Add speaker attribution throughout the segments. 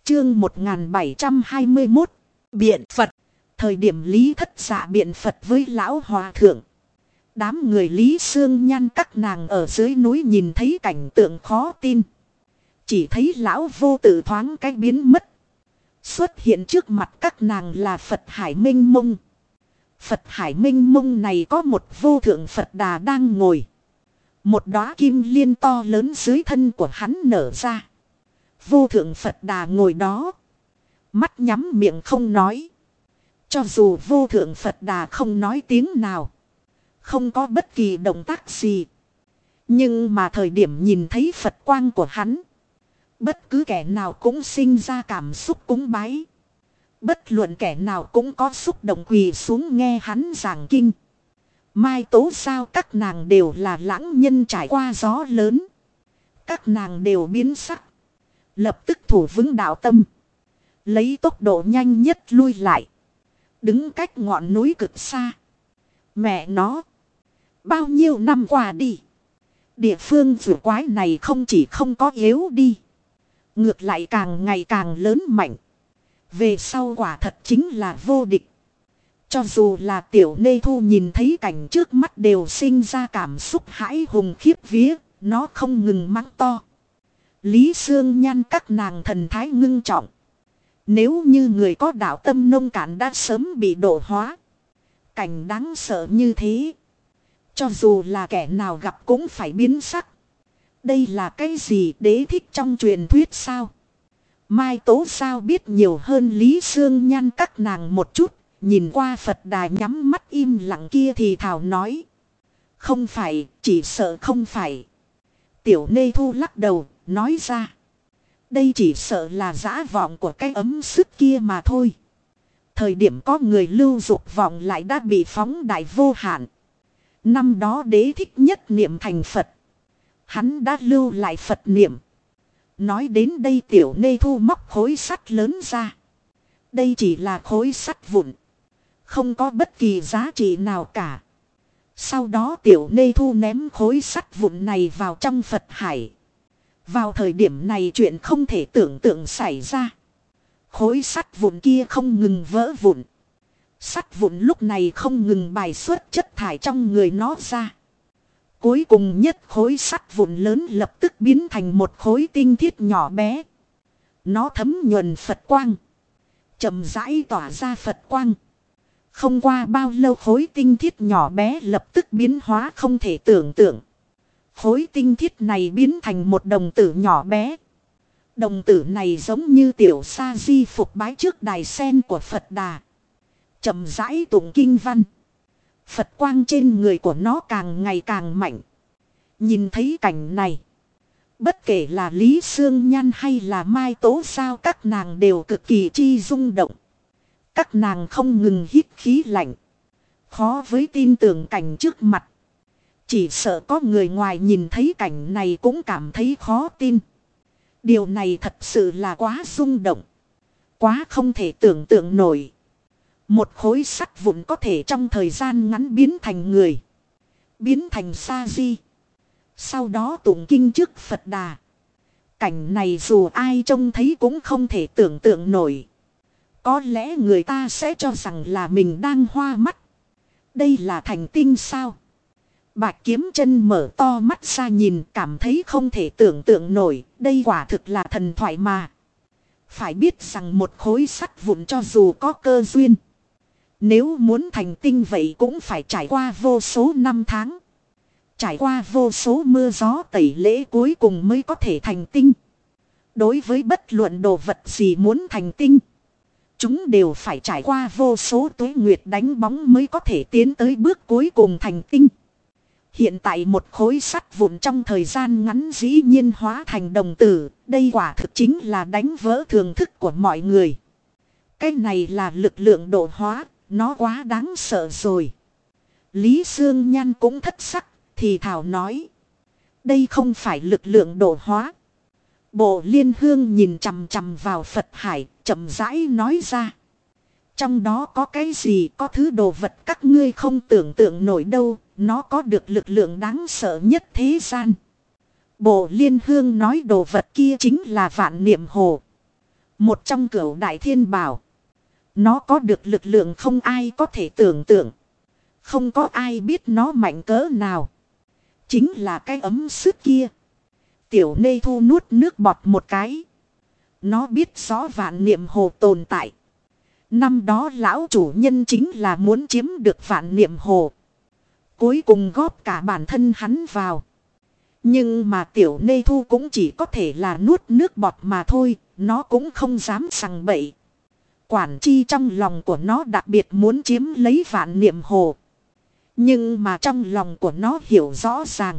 Speaker 1: Chương 1721. Biện Phật. Thời điểm Lý Thất Dạ biện Phật với lão hòa thượng. Đám người Lý Xương Nhan các nàng ở dưới núi nhìn thấy cảnh tượng khó tin. Chỉ thấy lão vô tự thoáng cái biến mất. Xuất hiện trước mặt các nàng là Phật Hải Minh Mông. Phật Hải Minh Mông này có một vô thượng Phật Đà đang ngồi. Một đóa kim liên to lớn dưới thân của hắn nở ra. Vô thượng Phật Đà ngồi đó. Mắt nhắm miệng không nói. Cho dù vô thượng Phật Đà không nói tiếng nào. Không có bất kỳ động tác gì. Nhưng mà thời điểm nhìn thấy Phật quang của hắn. Bất cứ kẻ nào cũng sinh ra cảm xúc cúng bái. Bất luận kẻ nào cũng có xúc động quỳ xuống nghe hắn giảng kinh. Mai tố sao các nàng đều là lãng nhân trải qua gió lớn. Các nàng đều biến sắc. Lập tức thủ vững đạo tâm. Lấy tốc độ nhanh nhất lui lại. Đứng cách ngọn núi cực xa. Mẹ nó. Bao nhiêu năm qua đi. Địa phương rùa quái này không chỉ không có yếu đi. Ngược lại càng ngày càng lớn mạnh. Về sau quả thật chính là vô địch. Cho dù là tiểu nê thu nhìn thấy cảnh trước mắt đều sinh ra cảm xúc hãi hùng khiếp vía. Nó không ngừng mắng to. Lý Xương Nhan các nàng thần thái ngưng trọng. Nếu như người có đạo tâm nông cạn đã sớm bị độ hóa. Cảnh đáng sợ như thế. Cho dù là kẻ nào gặp cũng phải biến sắc. Đây là cái gì đế thích trong truyền thuyết sao? Mai tố sao biết nhiều hơn Lý Xương Nhan các nàng một chút. Nhìn qua Phật Đà nhắm mắt im lặng kia thì thảo nói. Không phải, chỉ sợ không phải. Tiểu nê thu lắc đầu, nói ra. Đây chỉ sợ là dã vọng của cái ấm sức kia mà thôi. Thời điểm có người lưu dục vọng lại đã bị phóng đại vô hạn. Năm đó đế thích nhất niệm thành Phật. Hắn đã lưu lại Phật niệm. Nói đến đây tiểu nê thu móc khối sắt lớn ra. Đây chỉ là khối sắt vụn. Không có bất kỳ giá trị nào cả. Sau đó tiểu nê thu ném khối sắt vụn này vào trong Phật hải. Vào thời điểm này chuyện không thể tưởng tượng xảy ra. Khối sắt vụn kia không ngừng vỡ vụn. Sắt vụn lúc này không ngừng bài xuất chất thải trong người nó ra. Cuối cùng nhất khối sắt vụn lớn lập tức biến thành một khối tinh thiết nhỏ bé. Nó thấm nhuần Phật quang. Chậm rãi tỏa ra Phật quang. Không qua bao lâu khối tinh thiết nhỏ bé lập tức biến hóa không thể tưởng tượng. Khối tinh thiết này biến thành một đồng tử nhỏ bé. Đồng tử này giống như tiểu sa di phục bái trước đài sen của Phật Đà. Chậm rãi tụng kinh văn. Phật quang trên người của nó càng ngày càng mạnh. Nhìn thấy cảnh này. Bất kể là Lý Xương Nhan hay là Mai Tố sao các nàng đều cực kỳ chi rung động. Các nàng không ngừng hít khí lạnh. Khó với tin tưởng cảnh trước mặt. Chỉ sợ có người ngoài nhìn thấy cảnh này cũng cảm thấy khó tin. Điều này thật sự là quá rung động. Quá không thể tưởng tượng nổi. Một khối sắt vụn có thể trong thời gian ngắn biến thành người. Biến thành sa di. Sau đó tụng kinh trước Phật Đà. Cảnh này dù ai trông thấy cũng không thể tưởng tượng nổi. Có lẽ người ta sẽ cho rằng là mình đang hoa mắt. Đây là thành tinh sao? Bạch Kiếm Chân mở to mắt ra nhìn cảm thấy không thể tưởng tượng nổi. Đây quả thực là thần thoại mà. Phải biết rằng một khối sắt vụn cho dù có cơ duyên. Nếu muốn thành tinh vậy cũng phải trải qua vô số năm tháng. Trải qua vô số mưa gió tẩy lễ cuối cùng mới có thể thành tinh. Đối với bất luận đồ vật gì muốn thành tinh. Chúng đều phải trải qua vô số tuế nguyệt đánh bóng mới có thể tiến tới bước cuối cùng thành tinh. Hiện tại một khối sắt vụn trong thời gian ngắn dĩ nhiên hóa thành đồng tử. Đây quả thực chính là đánh vỡ thường thức của mọi người. Cái này là lực lượng độ hóa. Nó quá đáng sợ rồi. Lý Xương Nhan cũng thất sắc. Thì thảo nói. Đây không phải lực lượng độ hóa. Bộ Liên Hương nhìn chằm chằm vào Phật Hải. Chậm rãi nói ra. Trong đó có cái gì có thứ đồ vật các ngươi không tưởng tượng nổi đâu. Nó có được lực lượng đáng sợ nhất thế gian. Bộ Liên Hương nói đồ vật kia chính là Vạn Niệm Hồ. Một trong cửu đại thiên bảo. Nó có được lực lượng không ai có thể tưởng tượng. Không có ai biết nó mạnh cỡ nào. Chính là cái ấm sức kia. Tiểu Nê Thu nuốt nước bọt một cái. Nó biết rõ vạn niệm hồ tồn tại. Năm đó lão chủ nhân chính là muốn chiếm được vạn niệm hồ. Cuối cùng góp cả bản thân hắn vào. Nhưng mà tiểu Nê Thu cũng chỉ có thể là nuốt nước bọt mà thôi. Nó cũng không dám sằng bậy. Quản chi trong lòng của nó đặc biệt muốn chiếm lấy vạn niệm hồ. Nhưng mà trong lòng của nó hiểu rõ ràng.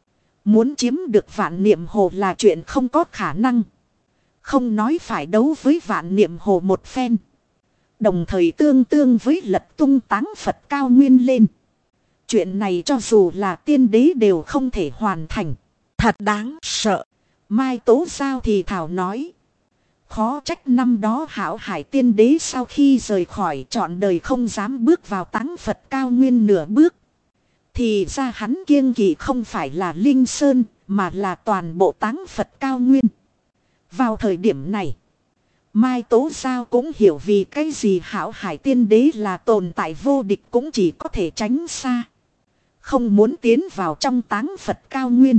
Speaker 1: Muốn chiếm được vạn niệm hồ là chuyện không có khả năng. Không nói phải đấu với vạn niệm hồ một phen. Đồng thời tương tương với lật tung táng Phật cao nguyên lên. Chuyện này cho dù là tiên đế đều không thể hoàn thành. Thật đáng sợ. Mai Tố Giao thì thảo nói. Khó trách năm đó Hảo Hải tiên đế sau khi rời khỏi trọn đời không dám bước vào táng Phật cao nguyên nửa bước. Thì ra hắn kiêng kỵ không phải là Linh Sơn mà là toàn bộ táng Phật cao nguyên. Vào thời điểm này, Mai Tố Giao cũng hiểu vì cái gì Hảo Hải tiên đế là tồn tại vô địch cũng chỉ có thể tránh xa. Không muốn tiến vào trong táng Phật cao nguyên.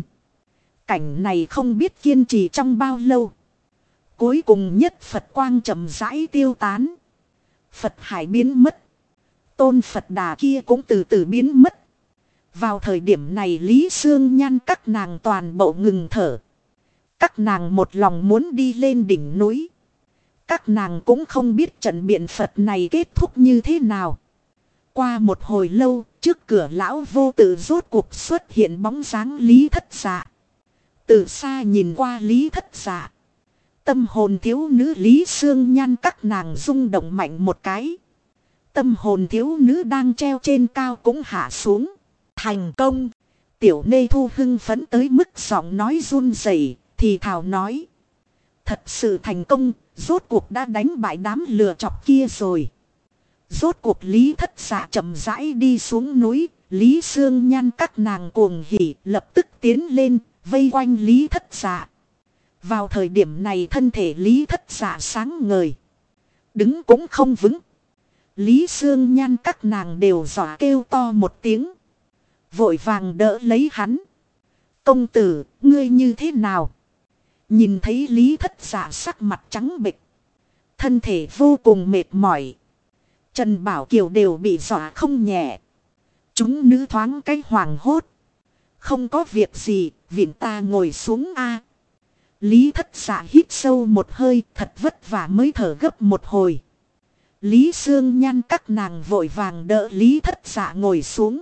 Speaker 1: Cảnh này không biết kiên trì trong bao lâu. Cuối cùng nhất Phật quang chậm rãi tiêu tán. Phật hải biến mất. Tôn Phật Đà kia cũng từ từ biến mất. Vào thời điểm này Lý Sương Nhan các nàng toàn bộ ngừng thở. Các nàng một lòng muốn đi lên đỉnh núi. Các nàng cũng không biết trận biện Phật này kết thúc như thế nào. Qua một hồi lâu, trước cửa lão vô tự rốt cuộc xuất hiện bóng dáng Lý Thất Dạ. Từ xa nhìn qua Lý Thất Dạ. Tâm hồn thiếu nữ Lý Sương Nhan các nàng rung động mạnh một cái. Tâm hồn thiếu nữ đang treo trên cao cũng hạ xuống. Thành công. Tiểu Nê Thu hưng phấn tới mức giọng nói run rẩy, thì thào nói. Thật sự thành công, rốt cuộc đã đánh bại đám lừa chọc kia rồi. Rốt cuộc Lý Thất Dạ chậm rãi đi xuống núi, Lý Sương Nhan các nàng cuồng hỉ lập tức tiến lên, vây quanh Lý Thất Dạ. Vào thời điểm này thân thể Lý Thất Dạ sáng ngời. Đứng cũng không vững. Lý Sương Nhan các nàng đều dọa kêu to một tiếng. Vội vàng đỡ lấy hắn. Công tử, ngươi như thế nào? Nhìn thấy Lý Thất Dạ sắc mặt trắng bệch. Thân thể vô cùng mệt mỏi. Trần Bảo Kiều đều bị dọa không nhẹ. Chúng nữ thoáng cái hoảng hốt. Không có việc gì, viện ta ngồi xuống a. Lý Thất Dạ hít sâu một hơi, thật vất vả mới thở gấp một hồi. Lý Sương Nhan các nàng vội vàng đỡ Lý Thất Dạ ngồi xuống.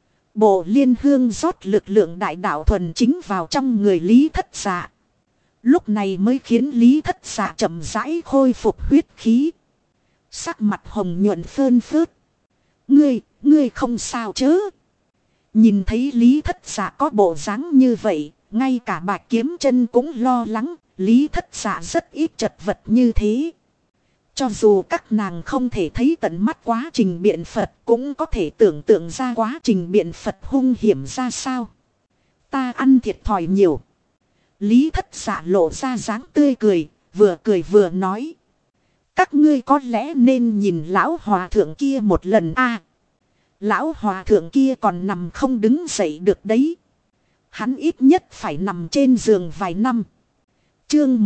Speaker 1: Bộ liên hương rót lực lượng đại đạo thuần chính vào trong người Lý Thất Dạ. Lúc này mới khiến Lý Thất Dạ chậm rãi khôi phục huyết khí. Sắc mặt hồng nhuận phơn phớt. Ngươi không sao chứ? Nhìn thấy Lý Thất Dạ có bộ dáng như vậy, ngay cả Bạch Kiếm Chân cũng lo lắng, Lý Thất Dạ rất ít chật vật như thế. Cho dù các nàng không thể thấy tận mắt quá trình biện Phật, cũng có thể tưởng tượng ra quá trình biện Phật hung hiểm ra sao. Ta ăn thiệt thòi nhiều. Lý Thất Dạ lộ ra dáng tươi cười vừa nói. Các ngươi có lẽ nên nhìn lão hòa thượng kia một lần a. Lão hòa thượng kia còn nằm không đứng dậy được đấy. Hắn ít nhất phải nằm trên giường vài năm. Chương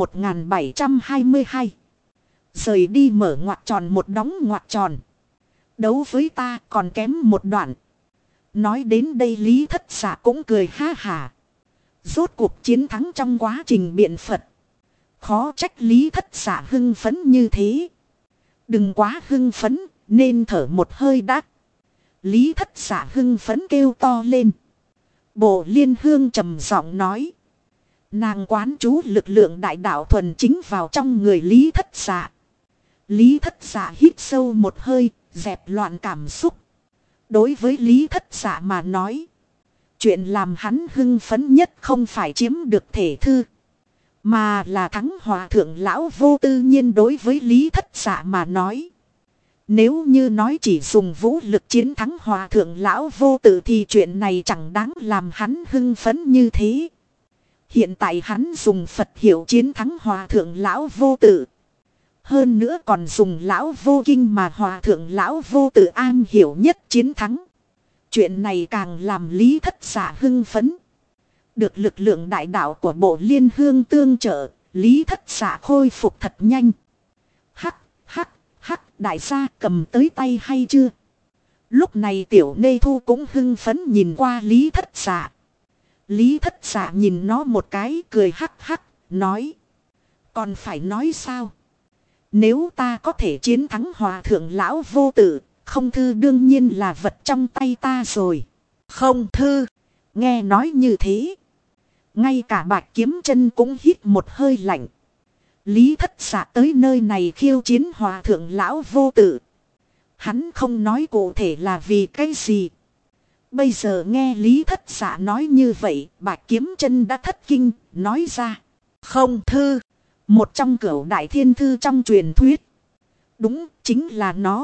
Speaker 1: 1722. Rời đi mở ngoặc tròn một đóng ngoặc tròn. Đấu với ta còn kém một đoạn. Nói đến đây Lý Thất Dạ cũng cười ha hả. Rốt cuộc chiến thắng trong quá trình biện Phật. Khó trách Lý Thất Dạ hưng phấn như thế. Đừng quá hưng phấn, nên thở một hơi đã. Lý Thất Dạ hưng phấn kêu to lên. Bộ liên hương trầm giọng nói. Nàng quán chú lực lượng đại đạo thuần chính vào trong người Lý Thất Dạ. Lý Thất Dạ hít sâu một hơi, dẹp loạn cảm xúc. Đối với Lý Thất Dạ mà nói. Chuyện làm hắn hưng phấn nhất không phải chiếm được thể thư. Mà là thắng hòa thượng lão vô tư nhiên đối với Lý Thất Dạ mà nói. Nếu như nói chỉ dùng vũ lực chiến thắng hòa thượng lão vô tự thì chuyện này chẳng đáng làm hắn hưng phấn như thế. Hiện tại hắn dùng Phật hiệu chiến thắng hòa thượng lão vô tự. Hơn nữa còn dùng lão vô kinh mà hòa thượng lão vô tự an hiểu nhất chiến thắng. Chuyện này càng làm Lý Thất Dạ hưng phấn. Được lực lượng đại đạo của bộ liên hương tương trợ, Lý Thất Dạ khôi phục thật nhanh. Hắc, hắc, hắc, đại gia cầm tới tay hay chưa? Lúc này tiểu nê thu cũng hưng phấn nhìn qua Lý Thất Dạ. Lý Thất Dạ nhìn nó một cái cười hắc hắc, nói. Còn phải nói sao? Nếu ta có thể chiến thắng hòa thượng lão vô tự, không thư đương nhiên là vật trong tay ta rồi. Không thư, nghe nói như thế. Ngay cả Bạch Kiếm Chân cũng hít một hơi lạnh. Lý Thất Dạ tới nơi này khiêu chiến hòa thượng lão vô tự. Hắn không nói cụ thể là vì cái gì. Bây giờ nghe Lý Thất Dạ nói như vậy, Bạch Kiếm Chân đã thất kinh, nói ra. Không thư, một trong cửu đại thiên thư trong truyền thuyết. Đúng, chính là nó.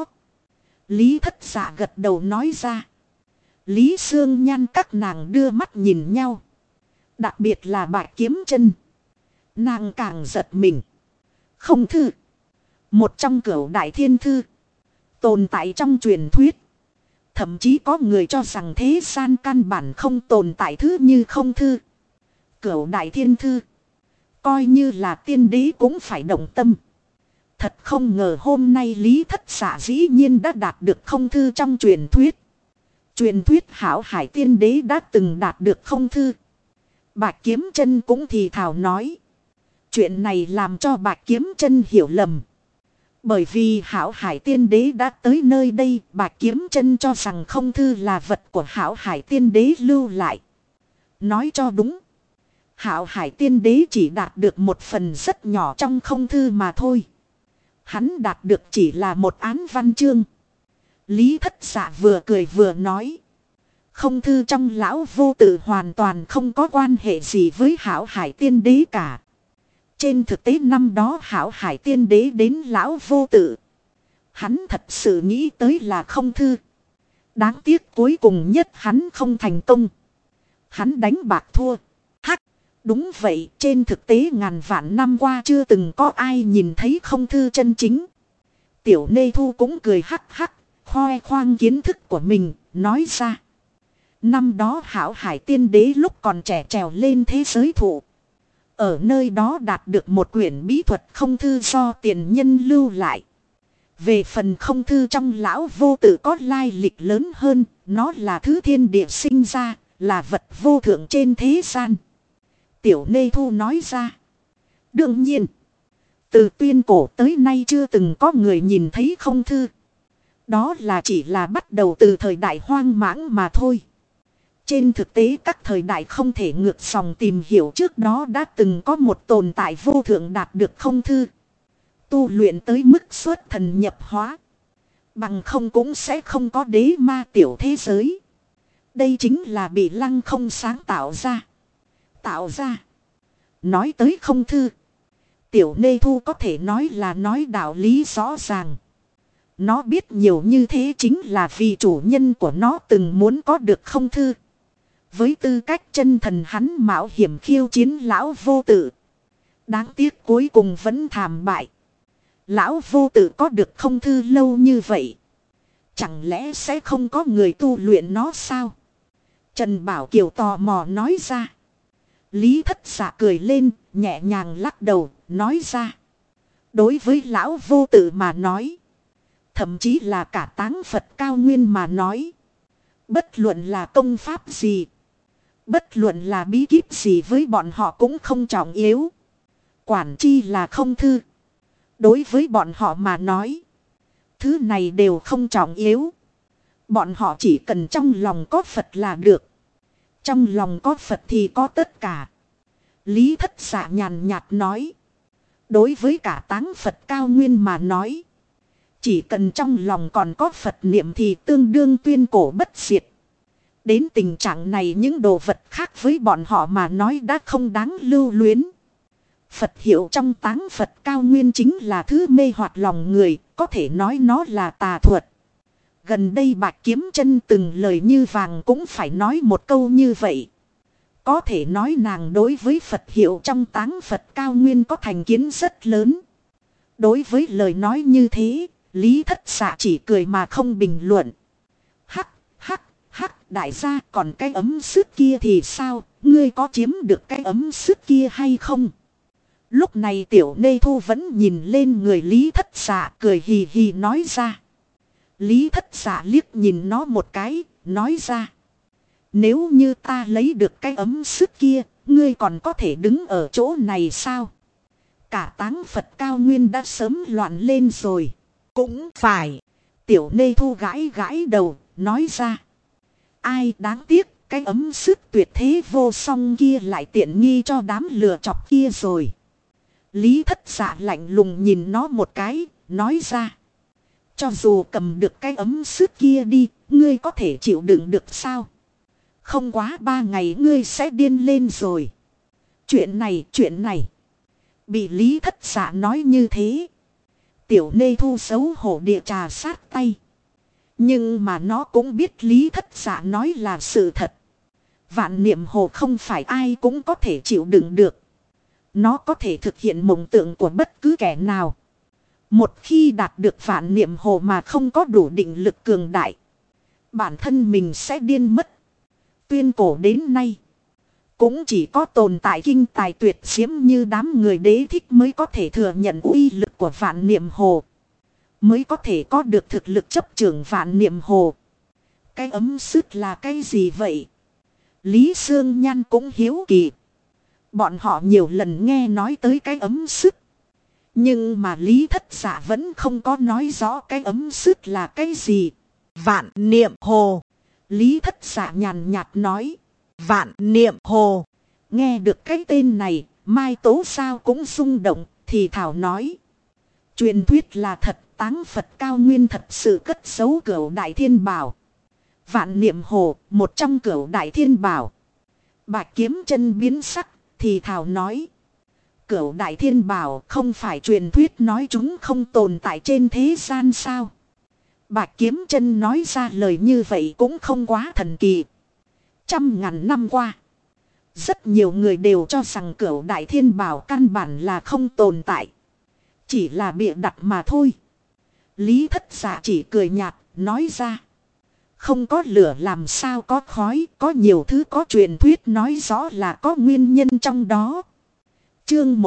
Speaker 1: Lý Thất Dạ gật đầu nói ra. Lý Sương Nhan các nàng đưa mắt nhìn nhau. Đặc biệt là Bạch Kiếm Chân. Nàng càng giật mình. Không thư. Một trong cửu đại thiên thư. Tồn tại trong truyền thuyết. Thậm chí có người cho rằng thế gian căn bản không tồn tại thứ như không thư. Cửu đại thiên thư. Coi như là tiên đế cũng phải động tâm. Thật không ngờ hôm nay Lý Thất Dạ dĩ nhiên đã đạt được không thư trong truyền thuyết. Truyền thuyết hảo hải tiên đế đã từng đạt được không thư. Bạch Kiếm Chân cũng thì thào nói. Chuyện này làm cho Bạch Kiếm Chân hiểu lầm. Bởi vì hảo hải tiên đế đã tới nơi đây, Bạch Kiếm Chân cho rằng không thư là vật của hảo hải tiên đế lưu lại. Nói cho đúng. Hảo hải tiên đế chỉ đạt được một phần rất nhỏ trong không thư mà thôi. Hắn đạt được chỉ là một án văn chương. Lý Thất Dạ vừa cười vừa nói. Không thư trong lão vô tự hoàn toàn không có quan hệ gì với hảo hải tiên đế cả. Trên thực tế năm đó hảo hải tiên đế đến lão vô tự. Hắn thật sự nghĩ tới là không thư. Đáng tiếc cuối cùng nhất hắn không thành công. Hắn đánh bạc thua. Hắc, đúng vậy, trên thực tế ngàn vạn năm qua chưa từng có ai nhìn thấy không thư chân chính. Tiểu Nê Thu cũng cười hắc hắc, khoe khoang kiến thức của mình, nói ra. Năm đó hảo hải tiên đế lúc còn trẻ trèo lên thế giới thụ. Ở nơi đó đạt được một quyển bí thuật không thư do tiền nhân lưu lại. Về phần không thư trong lão vô tự có lai lịch lớn hơn, nó là thứ thiên địa sinh ra, là vật vô thượng trên thế gian. Tiểu Nê Thu nói ra. Đương nhiên, từ tuyên cổ tới nay chưa từng có người nhìn thấy không thư. Đó là chỉ là bắt đầu từ thời đại hoang mãng mà thôi. Trên thực tế các thời đại không thể ngược dòng tìm hiểu trước đó đã từng có một tồn tại vô thượng đạt được không thư. Tu luyện tới mức xuất thần nhập hóa. Bằng không cũng sẽ không có đế ma tiểu thế giới. Đây chính là bị Lăng Không sáng tạo ra. Tạo ra. Nói tới không thư. Tiểu Nê Thu có thể nói là nói đạo lý rõ ràng. Nó biết nhiều như thế chính là vì chủ nhân của nó từng muốn có được không thư. Với tư cách chân thần hắn mạo hiểm khiêu chiến lão vô tự. Đáng tiếc cuối cùng vẫn thảm bại. Lão vô tự có được không thư lâu như vậy. Chẳng lẽ sẽ không có người tu luyện nó sao? Trần Bảo Kiều tò mò nói ra. Lý Thất Dạ cười lên, nhẹ nhàng lắc đầu, nói ra. Đối với lão vô tự mà nói. Thậm chí là cả táng Phật cao nguyên mà nói. Bất luận là công pháp gì. Bất luận là bí kíp gì với bọn họ cũng không trọng yếu. Quản chi là không thư. Đối với bọn họ mà nói. Thứ này đều không trọng yếu. Bọn họ chỉ cần trong lòng có Phật là được. Trong lòng có Phật thì có tất cả. Lý Thất Dạ nhàn nhạt nói. Đối với cả táng Phật cao nguyên mà nói. Chỉ cần trong lòng còn có Phật niệm thì tương đương tuyên cổ bất diệt. Đến tình trạng này những đồ vật khác với bọn họ mà nói đã không đáng lưu luyến. Phật hiệu trong táng Phật cao nguyên chính là thứ mê hoặc lòng người, có thể nói nó là tà thuật. Gần đây Bạch Kiếm Chân từng lời như vàng cũng phải nói một câu như vậy. Có thể nói nàng đối với Phật hiệu trong táng Phật cao nguyên có thành kiến rất lớn. Đối với lời nói như thế, Lý Thất Dạ chỉ cười mà không bình luận. Hắc, hắc, hắc, đại gia, còn cái ấm sứt kia thì sao? Ngươi có chiếm được cái ấm sứt kia hay không? Lúc này Tiểu Nê Thu vẫn nhìn lên người Lý Thất Dạ, cười hì hì nói ra. Lý Thất Dạ liếc nhìn nó một cái, nói ra. Nếu như ta lấy được cái ấm sứt kia, ngươi còn có thể đứng ở chỗ này sao? Cả táng Phật cao nguyên đã sớm loạn lên rồi. Cũng phải. Tiểu Nê Thu gãi gãi đầu, nói ra. Ai đáng tiếc, cái ấm sứt tuyệt thế vô song kia lại tiện nghi cho đám lừa chọc kia rồi. Lý Thất Dạ lạnh lùng nhìn nó một cái, nói ra. Cho dù cầm được cái ấm sứt kia đi, ngươi có thể chịu đựng được sao? Không quá 3 ngày ngươi sẽ điên lên rồi. Chuyện này. Bị Lý Thất Dạ nói như thế. Tiểu Nê Thu xấu hổ địa trà sát tay. Nhưng mà nó cũng biết Lý Thất Dạ nói là sự thật. Vạn niệm hồ không phải ai cũng có thể chịu đựng được. Nó có thể thực hiện mộng tưởng của bất cứ kẻ nào. Một khi đạt được vạn niệm hồ mà không có đủ định lực cường đại, bản thân mình sẽ điên mất. Tuyên cổ đến nay, cũng chỉ có tồn tại kinh tài tuyệt diễm như đám người đế thích mới có thể thừa nhận uy lực của vạn niệm hồ. Mới có thể có được thực lực chấp trưởng vạn niệm hồ. Cái ấm sứt là cái gì vậy? Lý Sương Nhan cũng hiếu kỳ. Bọn họ nhiều lần nghe nói tới cái ấm sứt. Nhưng mà Lý Thất Dạ vẫn không có nói rõ cái ấm sứt là cái gì. Vạn niệm hồ. Lý Thất Dạ nhàn nhạt nói. Vạn niệm hồ. Nghe được cái tên này, Mai Tố sao cũng rung động, thì thảo nói. Truyền thuyết là thật, táng Phật cao nguyên thật sự cất giấu cửu đại thiên bảo. Vạn niệm hồ, một trong cửu đại thiên bảo. Bạch Kiếm Chân biến sắc, thì thảo nói. Cửu đại thiên bảo không phải truyền thuyết nói chúng không tồn tại trên thế gian sao? Bạch Kiếm Chân nói ra lời như vậy cũng không quá thần kỳ. 100.000 năm qua, rất nhiều người đều cho rằng cửu đại thiên bảo căn bản là không tồn tại. Chỉ là bịa đặt mà thôi. Lý Thất Dạ chỉ cười nhạt, nói ra. Không có lửa làm sao có khói, có nhiều thứ có truyền thuyết nói rõ là có nguyên nhân trong đó. Chương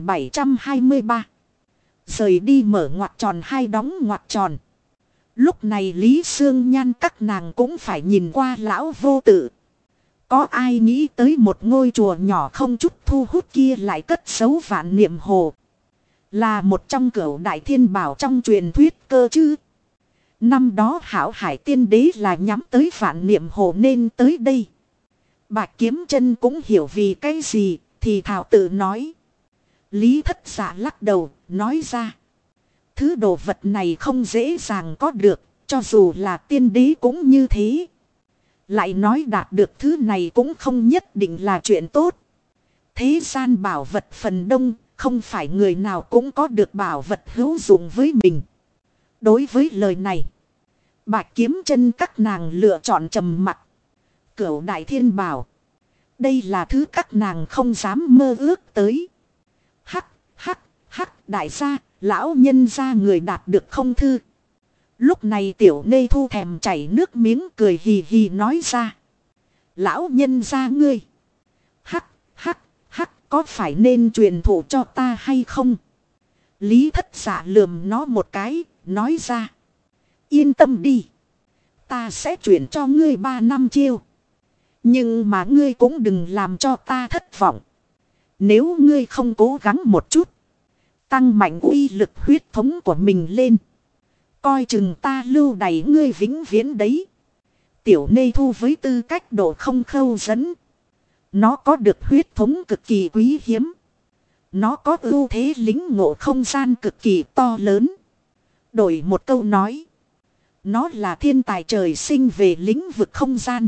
Speaker 1: 1723. Rời đi mở ngoặc tròn hay đóng ngoặc tròn. Lúc này Lý Sương Nhan các nàng cũng phải nhìn qua lão vô tự. Có ai nghĩ tới một ngôi chùa nhỏ không chút thu hút kia lại cất giấu vạn niệm hồ. Là một trong cửu đại thiên bảo trong truyền thuyết cơ chứ. Năm đó Hảo Hải Tiên Đế là nhắm tới vạn niệm hồ nên tới đây. Bạch Kiếm Chân cũng hiểu vì cái gì, thì thảo tự nói. Lý Thất Dạ lắc đầu, nói ra. Thứ đồ vật này không dễ dàng có được, cho dù là tiên đế cũng như thế. Lại nói đạt được thứ này cũng không nhất định là chuyện tốt. Thế gian bảo vật phần đông, không phải người nào cũng có được bảo vật hữu dụng với mình. Đối với lời này, Bạch Kiếm Chân các nàng lựa chọn trầm mặc. Cửu đại thiên bảo. Đây là thứ các nàng không dám mơ ước tới. Hắc, hắc, hắc, đại gia, lão nhân gia người đạt được không thư. Lúc này Tiểu Nê Thu thèm chảy nước miếng cười hì hì nói ra. Lão nhân gia ngươi. Hắc, hắc, hắc, có phải nên truyền thụ cho ta hay không? Lý Thất Dạ lườm nó một cái, nói ra. Yên tâm đi. Ta sẽ chuyển cho ngươi 3 năm chiêu. Nhưng mà ngươi cũng đừng làm cho ta thất vọng. Nếu ngươi không cố gắng một chút, tăng mạnh uy lực huyết thống của mình lên, coi chừng ta lưu đày ngươi vĩnh viễn đấy. Tiểu Nê Thu với tư cách độ không khâu dẫn. Nó có được huyết thống cực kỳ quý hiếm. Nó có ưu thế lính ngộ không gian cực kỳ to lớn. Đổi một câu nói, nó là thiên tài trời sinh về lĩnh vực không gian.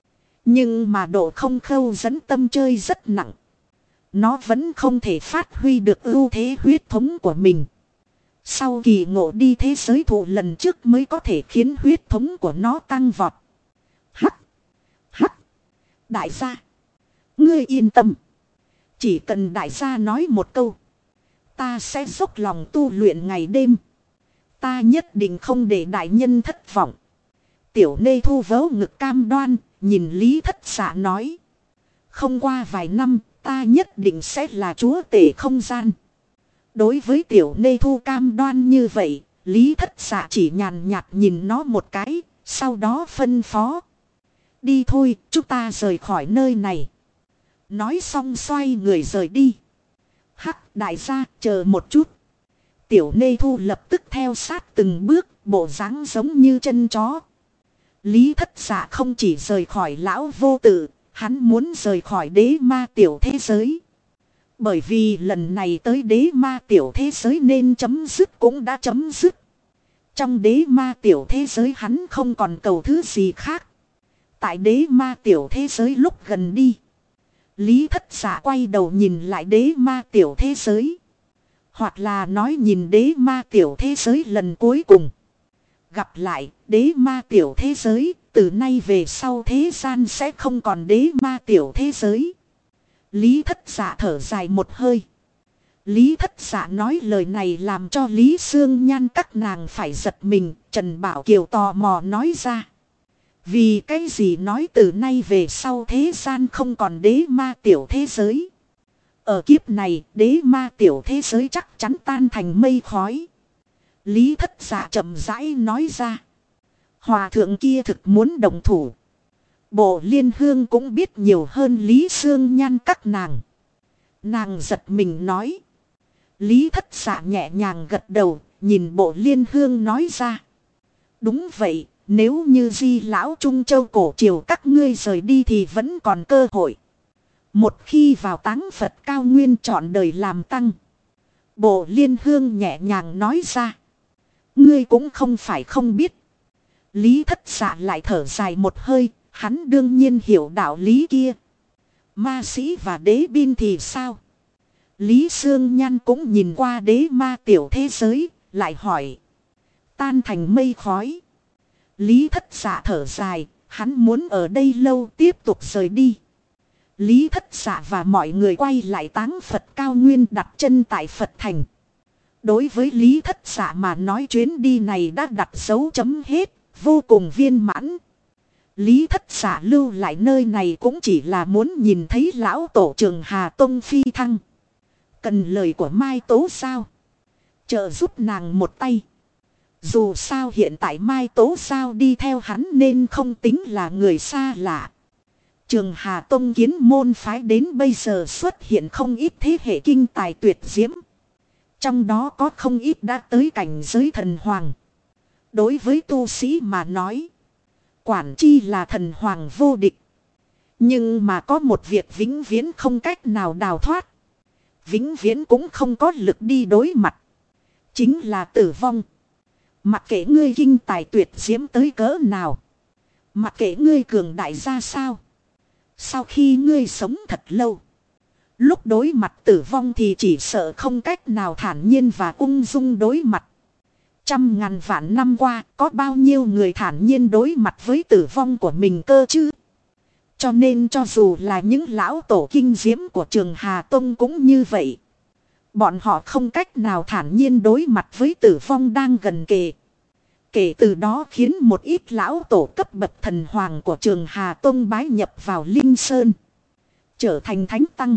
Speaker 1: Nhưng mà độ không khâu dẫn tâm chơi rất nặng. Nó vẫn không thể phát huy được ưu thế huyết thống của mình. Sau kỳ ngộ đi thế giới thụ lần trước mới có thể khiến huyết thống của nó tăng vọt. Hắc! Hắc! Đại gia! Ngươi yên tâm. Chỉ cần đại gia nói một câu, Ta sẽ dốc lòng tu luyện ngày đêm. Ta nhất định không để đại nhân thất vọng. Tiểu Nê Thu vớ ngực cam đoan, nhìn Lý Thất Dạ nói. Không qua vài năm, ta nhất định sẽ là chúa tể không gian. Đối với Tiểu Nê Thu cam đoan như vậy, Lý Thất Dạ chỉ nhàn nhạt nhìn nó một cái, sau đó phân phó. Đi thôi, chúng ta rời khỏi nơi này. Nói xong xoay người rời đi. Hắc đại gia, chờ một chút. Tiểu Nê Thu lập tức theo sát từng bước, bộ dáng giống như chân chó. Lý Thất Dạ không chỉ rời khỏi lão vô tự, hắn muốn rời khỏi đế ma tiểu thế giới. Bởi vì lần này tới đế ma tiểu thế giới nên chấm dứt cũng đã chấm dứt. Trong đế ma tiểu thế giới hắn không còn cầu thứ gì khác. Tại đế ma tiểu thế giới lúc gần đi, Lý Thất Dạ quay đầu nhìn lại đế ma tiểu thế giới. Hoặc là nói nhìn đế ma tiểu thế giới lần cuối cùng. Gặp lại đế ma tiểu thế giới, từ nay về sau thế gian sẽ không còn đế ma tiểu thế giới. Lý Thất Dạ thở dài một hơi. Lý Thất Dạ nói lời này làm cho Lý Sương Nhan các nàng phải giật mình. Trần Bảo Kiều tò mò nói ra. Vì cái gì nói từ nay về sau thế gian không còn đế ma tiểu thế giới. Ở kiếp này đế ma tiểu thế giới chắc chắn tan thành mây khói. Lý Thất Dạ chậm rãi nói ra. Hòa thượng kia thực muốn đồng thủ. Bộ Liên Hương cũng biết nhiều hơn Lý Sương Nhan các nàng. Nàng giật mình nói. Lý Thất Dạ nhẹ nhàng gật đầu, nhìn Bộ Liên Hương nói ra. Đúng vậy, nếu như Di lão Trung Châu cổ triều các ngươi rời đi thì vẫn còn cơ hội. Một khi vào táng Phật cao nguyên trọn đời làm tăng. Bộ Liên Hương nhẹ nhàng nói ra. Ngươi cũng không phải không biết. Lý Thất Dạ lại thở dài một hơi, hắn đương nhiên hiểu đạo lý kia. Ma sĩ và đế binh thì sao? Lý Sương Nhan cũng nhìn qua đế ma tiểu thế giới, lại hỏi. Tan thành mây khói. Lý Thất Dạ thở dài, hắn muốn ở đây lâu tiếp tục rời đi. Lý Thất Dạ và mọi người quay lại táng Phật cao nguyên đặt chân tại Phật thành. Đối với Lý Thất Dạ mà nói chuyến đi này đã đặt dấu chấm hết, vô cùng viên mãn. Lý Thất Dạ lưu lại nơi này cũng chỉ là muốn nhìn thấy lão tổ Trường Hà Tông phi thăng. Cần lời của Mai Tố sao? Trợ giúp nàng một tay. Dù sao hiện tại Mai Tố sao đi theo hắn nên không tính là người xa lạ. Trường Hà Tông kiến môn phái đến bây giờ xuất hiện không ít thế hệ kinh tài tuyệt diễm. Trong đó có không ít đã tới cảnh giới thần hoàng. Đối với tu sĩ mà nói, quản chi là thần hoàng vô địch. Nhưng mà có một việc vĩnh viễn không cách nào đào thoát. Vĩnh viễn cũng không có lực đi đối mặt. Chính là tử vong. Mặc kệ ngươi kinh tài tuyệt diễm tới cỡ nào. Mặc kệ ngươi cường đại ra sao. Sau khi ngươi sống thật lâu. Lúc đối mặt tử vong thì chỉ sợ không cách nào thản nhiên và ung dung đối mặt. Trăm ngàn vạn năm qua có bao nhiêu người thản nhiên đối mặt với tử vong của mình cơ chứ. Cho nên cho dù là những lão tổ kinh diễm của Trường Hà Tông cũng như vậy. Bọn họ không cách nào thản nhiên đối mặt với tử vong đang gần kề. Kể từ đó khiến một ít lão tổ cấp bậc thần hoàng của Trường Hà Tông bái nhập vào Linh Sơn. Trở thành thánh tăng.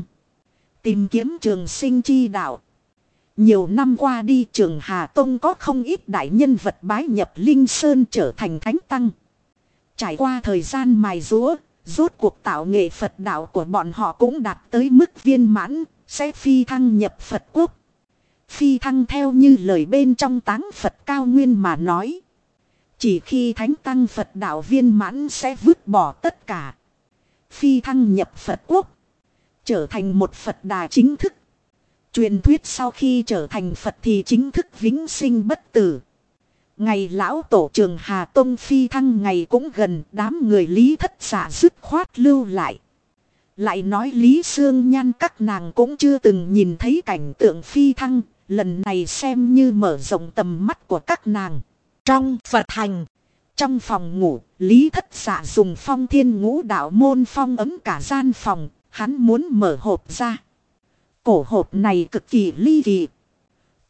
Speaker 1: Tìm kiếm trường sinh chi đạo. Nhiều năm qua đi Trường Hà Tông có không ít đại nhân vật bái nhập Linh Sơn trở thành thánh tăng. Trải qua thời gian mài giũa, rốt cuộc tạo nghệ Phật đạo của bọn họ cũng đạt tới mức viên mãn, sẽ phi thăng nhập Phật quốc. Phi thăng theo như lời bên trong táng Phật cao nguyên mà nói. Chỉ khi thánh tăng Phật đạo viên mãn sẽ vứt bỏ tất cả. Phi thăng nhập Phật quốc. Trở thành một Phật đà chính thức. Truyền thuyết sau khi trở thành Phật thì chính thức vĩnh sinh bất tử. Ngày lão tổ Trường Hà Tông phi thăng ngày cũng gần, đám người Lý Thất Dạ dứt khoát lưu lại. Lại nói Lý Sương Nhan các nàng cũng chưa từng nhìn thấy cảnh tượng phi thăng, lần này xem như mở rộng tầm mắt của các nàng. Trong Phật hành, trong phòng ngủ, Lý Thất Dạ dùng Phong Thiên Ngũ Đạo môn phong ấm cả gian phòng, hắn muốn mở hộp ra. Cổ hộp này cực kỳ ly kỳ.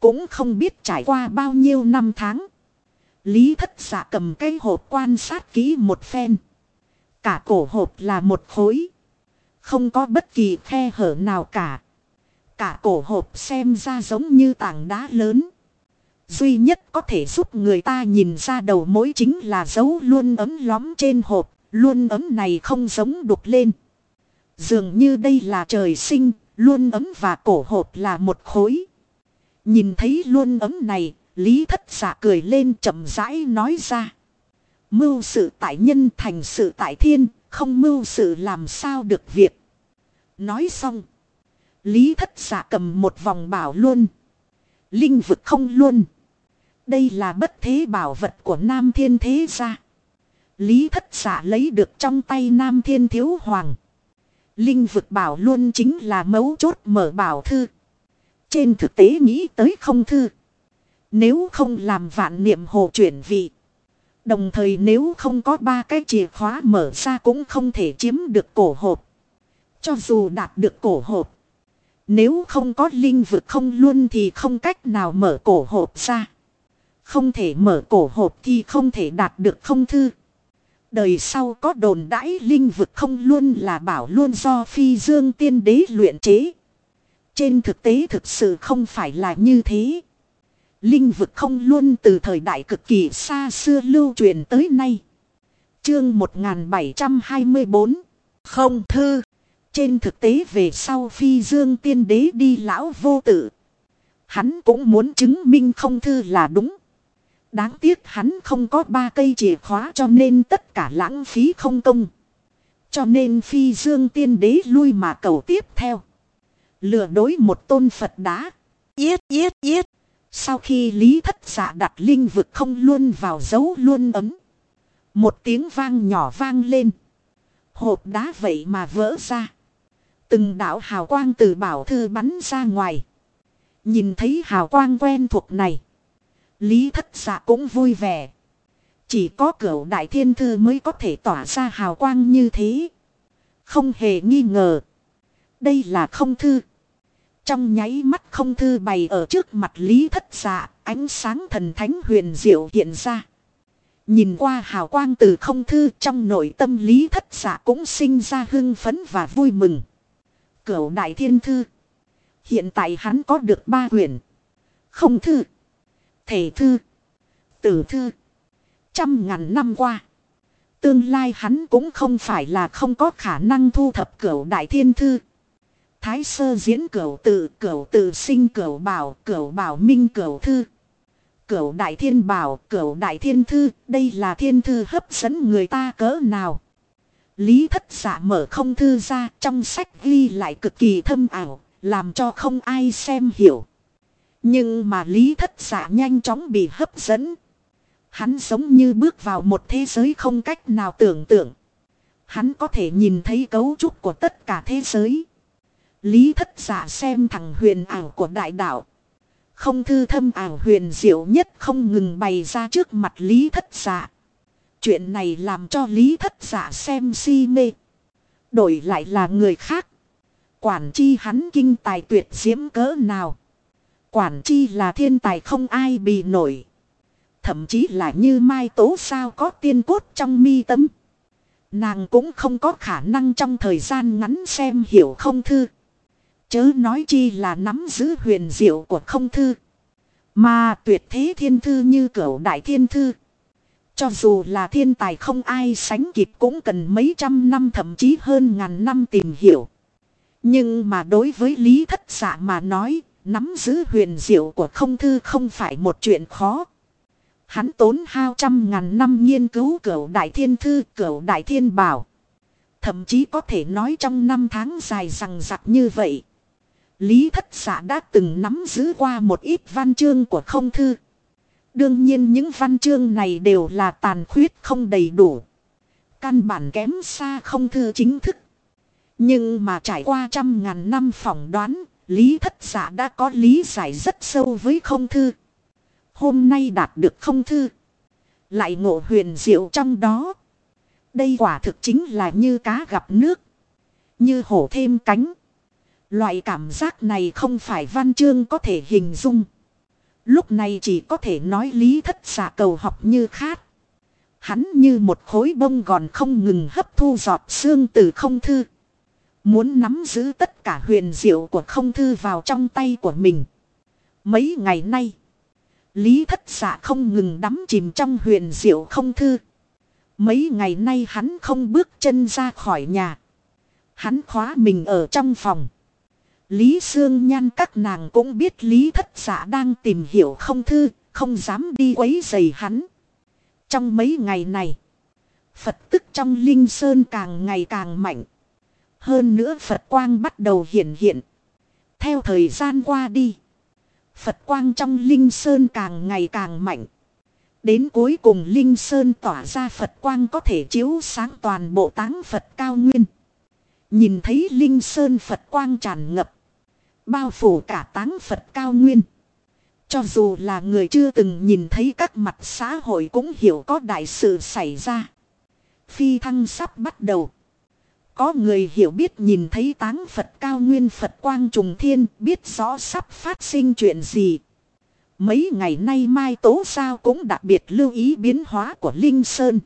Speaker 1: Cũng không biết trải qua bao nhiêu năm tháng. Lý Thất Dạ cầm cái hộp quan sát kỹ một phen. Cả cổ hộp là một khối. Không có bất kỳ khe hở nào cả. Cả cổ hộp xem ra giống như tảng đá lớn. Duy nhất có thể giúp người ta nhìn ra đầu mối chính là dấu luôn ấm lõm trên hộp. Luôn ấm này không giống đục lên. Dường như đây là trời sinh, luôn ấm và cổ hộp là một khối. Nhìn thấy luôn ấm này, Lý Thất Dạ cười lên chậm rãi nói ra. Mưu sự tại nhân thành sự tại thiên, không mưu sự làm sao được việc. Nói xong. Lý Thất Dạ cầm một vòng bảo luân. Linh vực không luân. Đây là bất thế bảo vật của Nam Thiên Thế Gia. Lý Thất Dạ lấy được trong tay Nam Thiên Thiếu Hoàng. Linh vực bảo luân chính là mấu chốt mở bảo thư. Trên thực tế nghĩ tới không thư. Nếu không làm vạn niệm hồ chuyển vị. Đồng thời nếu không có 3 cái chìa khóa mở ra cũng không thể chiếm được cổ hộp. Cho dù đạt được cổ hộp. Nếu không có linh vực không luôn thì không cách nào mở cổ hộp ra. Không thể mở cổ hộp thì không thể đạt được không thư. Đời sau có đồn đãi linh vực không luôn là bảo luôn do Phi Dương Tiên Đế luyện chế. Trên thực tế thực sự không phải là như thế. Linh vực không luôn từ thời đại cực kỳ xa xưa lưu truyền tới nay. Chương 1724. Không thư. Trên thực tế về sau Phi Dương Tiên Đế đi lão vô tự. Hắn cũng muốn chứng minh không thư là đúng. Đáng tiếc hắn không có 3 cây chìa khóa cho nên tất cả lãng phí không công. Cho nên Phi Dương Tiên Đế lui mà cầu tiếp theo. Lừa đối một tôn Phật đá. Yết yết yết. Sau khi Lý Thất Dạ đặt linh vực không luôn vào dấu luôn ấm. Một tiếng vang nhỏ vang lên. Hộp đá vậy mà vỡ ra. Từng đạo hào quang từ bảo thư bắn ra ngoài. Nhìn thấy hào quang quen thuộc này. Lý Thất Dạ cũng vui vẻ. Chỉ có Cửu Đại Thiên Thư mới có thể tỏa ra hào quang như thế. Không hề nghi ngờ. Đây là không thư. Trong nháy mắt không thư bày ở trước mặt Lý Thất Dạ, ánh sáng thần thánh huyền diệu hiện ra. Nhìn qua hào quang từ không thư trong nội tâm Lý Thất Dạ cũng sinh ra hưng phấn và vui mừng. Cửu Đại Thiên Thư. Hiện tại hắn có được 3 quyển. Không thư. Thể thư. Tử thư. 100.000 năm qua. Tương lai hắn cũng không phải là không có khả năng thu thập Cửu Đại Thiên Thư. Thái sơ diễn cửu tự sinh cửu bảo minh cửu thư. Cửu Đại Thiên Bảo, Cửu Đại Thiên Thư, đây là thiên thư hấp dẫn người ta cỡ nào. Lý Thất Dạ mở không thư ra, trong sách ghi lại cực kỳ thâm ảo, làm cho không ai xem hiểu. Nhưng mà Lý Thất Dạ nhanh chóng bị hấp dẫn. Hắn giống như bước vào một thế giới không cách nào tưởng tượng. Hắn có thể nhìn thấy cấu trúc của tất cả thế giới. Lý Thất Dạ xem thẳng huyền ảo của đại đạo. Không thư thâm ảo huyền diệu nhất không ngừng bày ra trước mặt Lý Thất Dạ. Chuyện này làm cho Lý Thất Dạ xem si mê. Đổi lại là người khác. Quản chi hắn kinh tài tuyệt diễm cỡ nào. Quản chi là thiên tài không ai bì nổi. Thậm chí là như Mai Tố sao có tiên cốt trong mi tâm. Nàng cũng không có khả năng trong thời gian ngắn xem hiểu không thư. Chớ nói chi là nắm giữ huyền diệu của không thư. Mà tuyệt thế thiên thư như Cửu Đại Thiên Thư. Cho dù là thiên tài không ai sánh kịp cũng cần mấy trăm năm thậm chí hơn ngàn năm tìm hiểu. Nhưng mà đối với Lý Thất Dạ mà nói, nắm giữ huyền diệu của không thư không phải một chuyện khó. Hắn tốn hao 100.000 năm nghiên cứu Cửu Đại Thiên Thư, Cửu Đại Thiên Bảo. Thậm chí có thể nói trong 5 tháng dài dằng dặc như vậy. Lý Thất Dạ đã từng nắm giữ qua một ít văn chương của không thư. Đương nhiên những văn chương này đều là tàn khuyết không đầy đủ. Căn bản kém xa không thư chính thức. Nhưng mà trải qua 100.000 năm phỏng đoán, Lý Thất Dạ đã có lý giải rất sâu với không thư. Hôm nay đạt được không thư. Lại ngộ huyền diệu trong đó. Đây quả thực chính là như cá gặp nước. Như hổ thêm cánh. Loại cảm giác này không phải văn chương có thể hình dung. Lúc này chỉ có thể nói Lý Thất Dạ cầu học như khát. Hắn như một khối bông gòn không ngừng hấp thu giọt sương từ không thư. Muốn nắm giữ tất cả huyền diệu của không thư vào trong tay của mình. Mấy ngày nay, Lý Thất Dạ không ngừng đắm chìm trong huyền diệu không thư. Mấy ngày nay hắn không bước chân ra khỏi nhà. Hắn khóa mình ở trong phòng. Lý Sương Nhan các nàng cũng biết Lý Thất Dạ đang tìm hiểu không thư, không dám đi quấy rầy hắn. Trong mấy ngày này, Phật tức trong Linh Sơn càng ngày càng mạnh. Hơn nữa Phật quang bắt đầu hiện hiện. Theo thời gian qua đi, Phật quang trong Linh Sơn càng ngày càng mạnh. Đến cuối cùng Linh Sơn tỏa ra Phật quang có thể chiếu sáng toàn bộ táng Phật cao nguyên. Nhìn thấy Linh Sơn Phật quang tràn ngập, bao phủ cả táng Phật cao nguyên. Cho dù là người chưa từng nhìn thấy các mặt xã hội cũng hiểu có đại sự xảy ra. Phi thăng sắp bắt đầu. Có người hiểu biết nhìn thấy táng Phật cao nguyên Phật quang trùng thiên, biết rõ sắp phát sinh chuyện gì. Mấy ngày nay Mai Tố Sao cũng đặc biệt lưu ý biến hóa của Linh Sơn.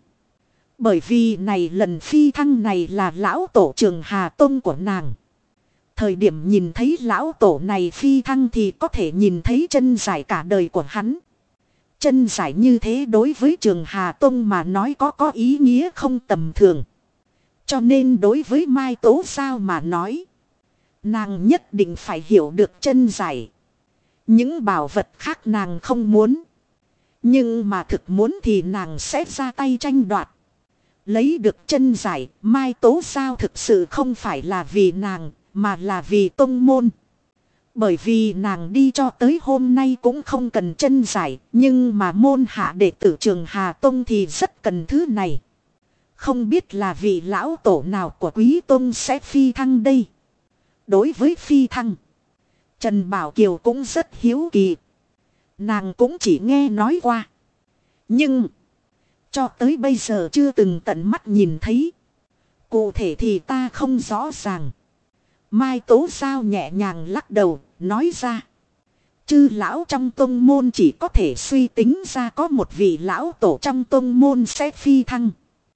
Speaker 1: Bởi vì này lần phi thăng này là lão tổ Trường Hà Tông của nàng. Thời điểm nhìn thấy lão tổ này phi thăng thì có thể nhìn thấy chân giải cả đời của hắn. Chân giải như thế đối với Trường Hà Tông mà nói có ý nghĩa không tầm thường. Cho nên đối với Mai Tố Sao mà nói, nàng nhất định phải hiểu được chân giải. Những bảo vật khác nàng không muốn. Nhưng mà thực muốn thì nàng sẽ ra tay tranh đoạt. Lấy được chân giải, Mai Tố Sao thực sự không phải là vì nàng, mà là vì tông môn. Bởi vì nàng đi cho tới hôm nay cũng không cần chân giải, nhưng mà môn hạ đệ tử Trường Hà Tông thì rất cần thứ này. Không biết là vị lão tổ nào của Quý Tông sẽ phi thăng đây. Đối với phi thăng, Trần Bảo Kiều cũng rất hiếu kỳ. Nàng cũng chỉ nghe nói qua. Nhưng cho tới bây giờ chưa từng tận mắt nhìn thấy. Cụ thể thì ta không rõ ràng. Mai Tố Sao nhẹ nhàng lắc đầu, nói ra. Chư lão trong tông môn chỉ có thể suy tính ra có một vị lão tổ trong tông môn sẽ phi thăng.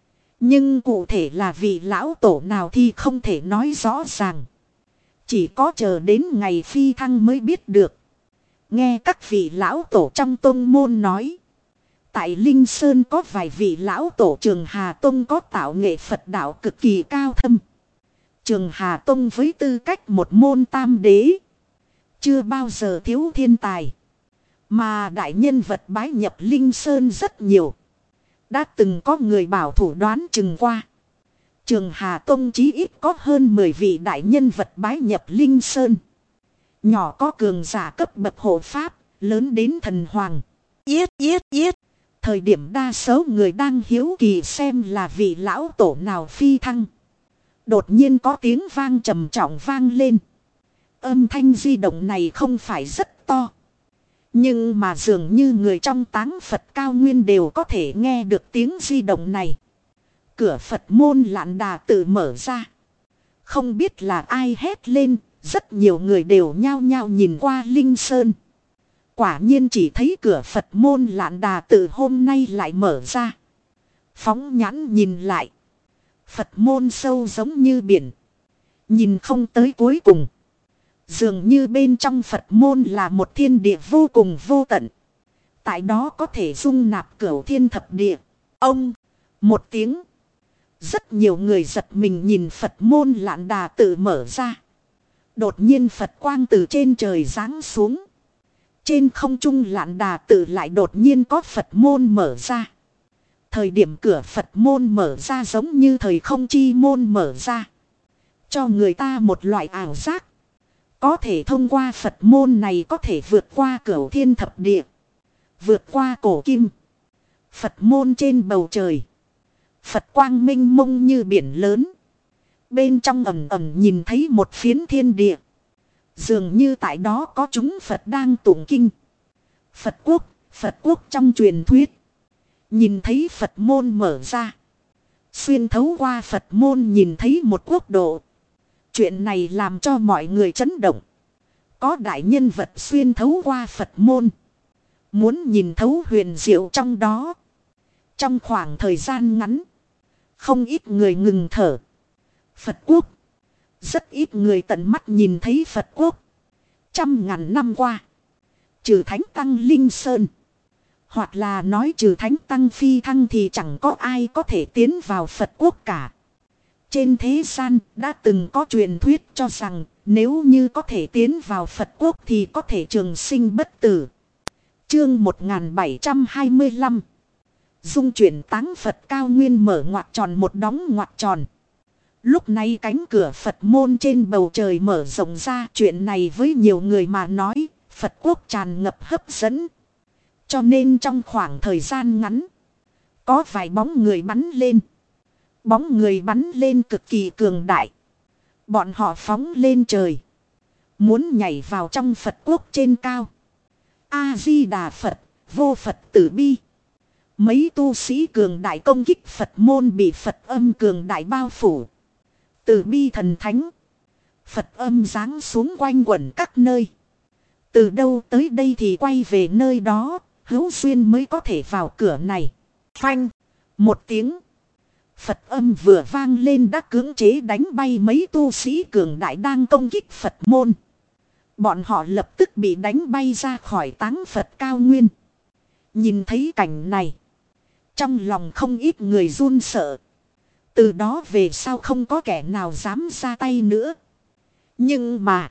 Speaker 1: Nhưng cụ thể là vị lão tổ nào thì không thể nói rõ ràng. Chỉ có chờ đến ngày phi thăng mới biết được. Nghe các vị lão tổ trong tông môn nói. Tại Linh Sơn có vài vị lão tổ Trường Hà Tông có tạo nghệ Phật đạo cực kỳ cao thâm. Trường Hà Tông với tư cách một môn tam đế, chưa bao giờ thiếu thiên tài. Mà đại nhân vật bái nhập Linh Sơn rất nhiều. Đã từng có người bảo thủ đoán chừng qua. Trường Hà Tông chí ít có hơn 10 vị đại nhân vật bái nhập Linh Sơn. Nhỏ có cường giả cấp bậc hộ pháp, lớn đến thần hoàng. Yết yết yết. Thời điểm đa số người đang hiếu kỳ xem là vị lão tổ nào phi thăng. Đột nhiên có tiếng vang trầm trọng vang lên. Âm thanh di động này không phải rất to. Nhưng mà dường như người trong táng Phật cao nguyên đều có thể nghe được tiếng di động này. Cửa Phật môn Lạn Đà tự mở ra. Không biết là ai hét lên, rất nhiều người đều nhao nhao nhìn qua Linh Sơn. Quả nhiên chỉ thấy cửa Phật môn Lạn Đà tự hôm nay lại mở ra. Phóng nhãn nhìn lại. Phật môn sâu giống như biển. Nhìn không tới cuối cùng. Dường như bên trong Phật môn là một thiên địa vô cùng vô tận. Tại đó có thể dung nạp cửu thiên thập địa. Ông, một tiếng. Rất nhiều người giật mình nhìn Phật môn Lạn Đà tự mở ra. Đột nhiên Phật quang từ trên trời giáng xuống. Trên không trung Lạn Đà tự lại đột nhiên có Phật môn mở ra. Thời điểm cửa Phật môn mở ra giống như thời không chi môn mở ra. Cho người ta một loại ảo giác. Có thể thông qua Phật môn này có thể vượt qua cửu thiên thập địa. Vượt qua cổ kim. Phật môn trên bầu trời. Phật quang minh mông như biển lớn. Bên trong ẩm ẩm nhìn thấy một phiến thiên địa. Dường như tại đó có chúng Phật đang tụng kinh. Phật quốc trong truyền thuyết. Nhìn thấy Phật môn mở ra. Xuyên thấu qua Phật môn nhìn thấy một quốc độ. Chuyện này làm cho mọi người chấn động. Có đại nhân vật xuyên thấu qua Phật môn. Muốn nhìn thấu huyền diệu trong đó. Trong khoảng thời gian ngắn. Không ít người ngừng thở. Phật quốc. Rất ít người tận mắt nhìn thấy Phật quốc. Trăm ngàn năm qua. Trừ Thánh Tăng Linh Sơn. Hoặc là nói trừ Thánh Tăng Phi Thăng thì chẳng có ai có thể tiến vào Phật quốc cả. Trên thế gian đã từng có truyền thuyết cho rằng nếu như có thể tiến vào Phật quốc thì có thể trường sinh bất tử. Chương 1725. Dung chuyển táng Phật cao nguyên mở ngoặc tròn một đóng ngoặc tròn. Lúc này cánh cửa Phật môn trên bầu trời mở rộng ra. Chuyện này với nhiều người mà nói, Phật quốc tràn ngập hấp dẫn. Cho nên trong khoảng thời gian ngắn, có vài bóng người bắn lên. Bóng người bắn lên cực kỳ cường đại. Bọn họ phóng lên trời. Muốn nhảy vào trong Phật quốc trên cao. A-di-đà Phật, vô Phật tử bi. Mấy tu sĩ cường đại công kích Phật môn bị Phật âm cường đại bao phủ. Từ bi thần thánh. Phật âm giáng xuống quanh quẩn các nơi. Từ đâu tới đây thì quay về nơi đó. Hữu duyên mới có thể vào cửa này. Phanh. Một tiếng. Phật âm vừa vang lên đã cưỡng chế đánh bay mấy tu sĩ cường đại đang công kích Phật môn. Bọn họ lập tức bị đánh bay ra khỏi táng Phật cao nguyên. Nhìn thấy cảnh này. Trong lòng không ít người run sợ. Từ đó về sau không có kẻ nào dám ra tay nữa. Nhưng mà.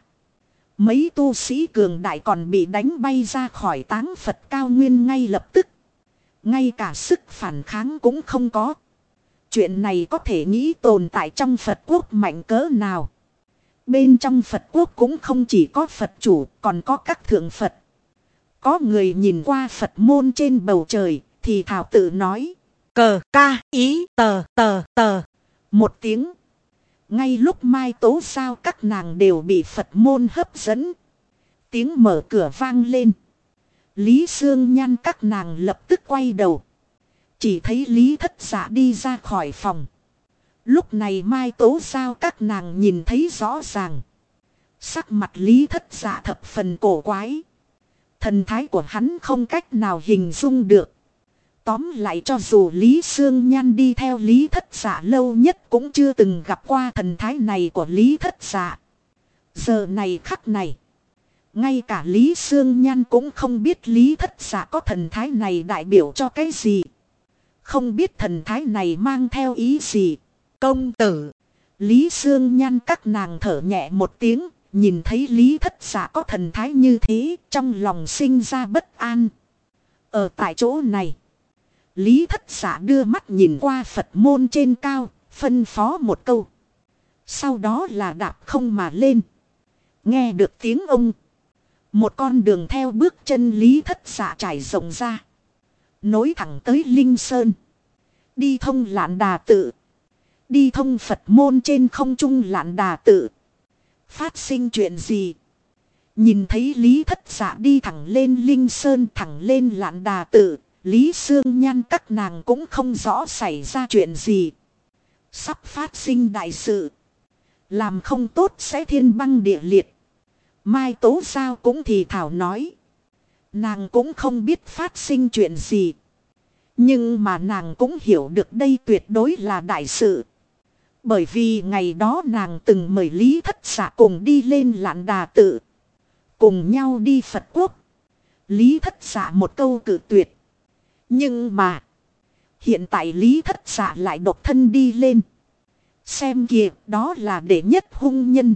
Speaker 1: Mấy tu sĩ cường đại còn bị đánh bay ra khỏi táng Phật cao nguyên ngay lập tức. Ngay cả sức phản kháng cũng không có. Chuyện này có thể nghĩ tồn tại trong Phật quốc mạnh cỡ nào. Bên trong Phật quốc cũng không chỉ có Phật chủ, còn có các thượng Phật. Có người nhìn qua Phật môn trên bầu trời, thì thảo tự nói. Cờ ca ý tờ tờ tờ. Một tiếng. Ngay lúc Mai Tố Sao các nàng đều bị Phật môn hấp dẫn. Tiếng mở cửa vang lên. Lý Sương Nhan các nàng lập tức quay đầu. Chỉ thấy Lý Thất Dạ đi ra khỏi phòng. Lúc này Mai Tố Sao các nàng nhìn thấy rõ ràng. Sắc mặt Lý Thất Dạ thập phần cổ quái. Thần thái của hắn không cách nào hình dung được. Tóm lại cho dù Lý Sương Nhan đi theo Lý Thất Dạ lâu nhất cũng chưa từng gặp qua thần thái này của Lý Thất Dạ. Giờ này khắc này. Ngay cả Lý Sương Nhan cũng không biết Lý Thất Dạ có thần thái này đại biểu cho cái gì. Không biết thần thái này mang theo ý gì. Công tử. Lý Sương Nhan các nàng thở nhẹ một tiếng. Nhìn thấy Lý Thất Dạ có thần thái như thế. Trong lòng sinh ra bất an. Ở tại chỗ này. Lý Thất Dạ đưa mắt nhìn qua Phật môn trên cao. Phân phó một câu. Sau đó là đạp không mà lên. Nghe được tiếng ông. Một con đường theo bước chân Lý Thất Dạ trải rộng ra. Nối thẳng tới Linh Sơn. Đi thông Lạn Đà Tự. Đi thông Phật môn trên không trung Lạn Đà Tự. Phát sinh chuyện gì? Nhìn thấy Lý Thất Dạ đi thẳng lên Linh Sơn, thẳng lên Lạn Đà Tự. Lý Sương Nhan các nàng cũng không rõ xảy ra chuyện gì. Sắp phát sinh đại sự. Làm không tốt sẽ thiên băng địa liệt. Mai Tố Sao cũng thì thảo nói. Nàng cũng không biết phát sinh chuyện gì. Nhưng mà nàng cũng hiểu được đây tuyệt đối là đại sự. Bởi vì ngày đó nàng từng mời Lý Thất Dạ cùng đi lên Lạn Đà Tự. Cùng nhau đi Phật quốc. Lý Thất Dạ một câu cự tuyệt. Nhưng mà. Hiện tại Lý Thất Dạ lại độc thân đi lên. Xem kìa, đó là đệ nhất hung nhân.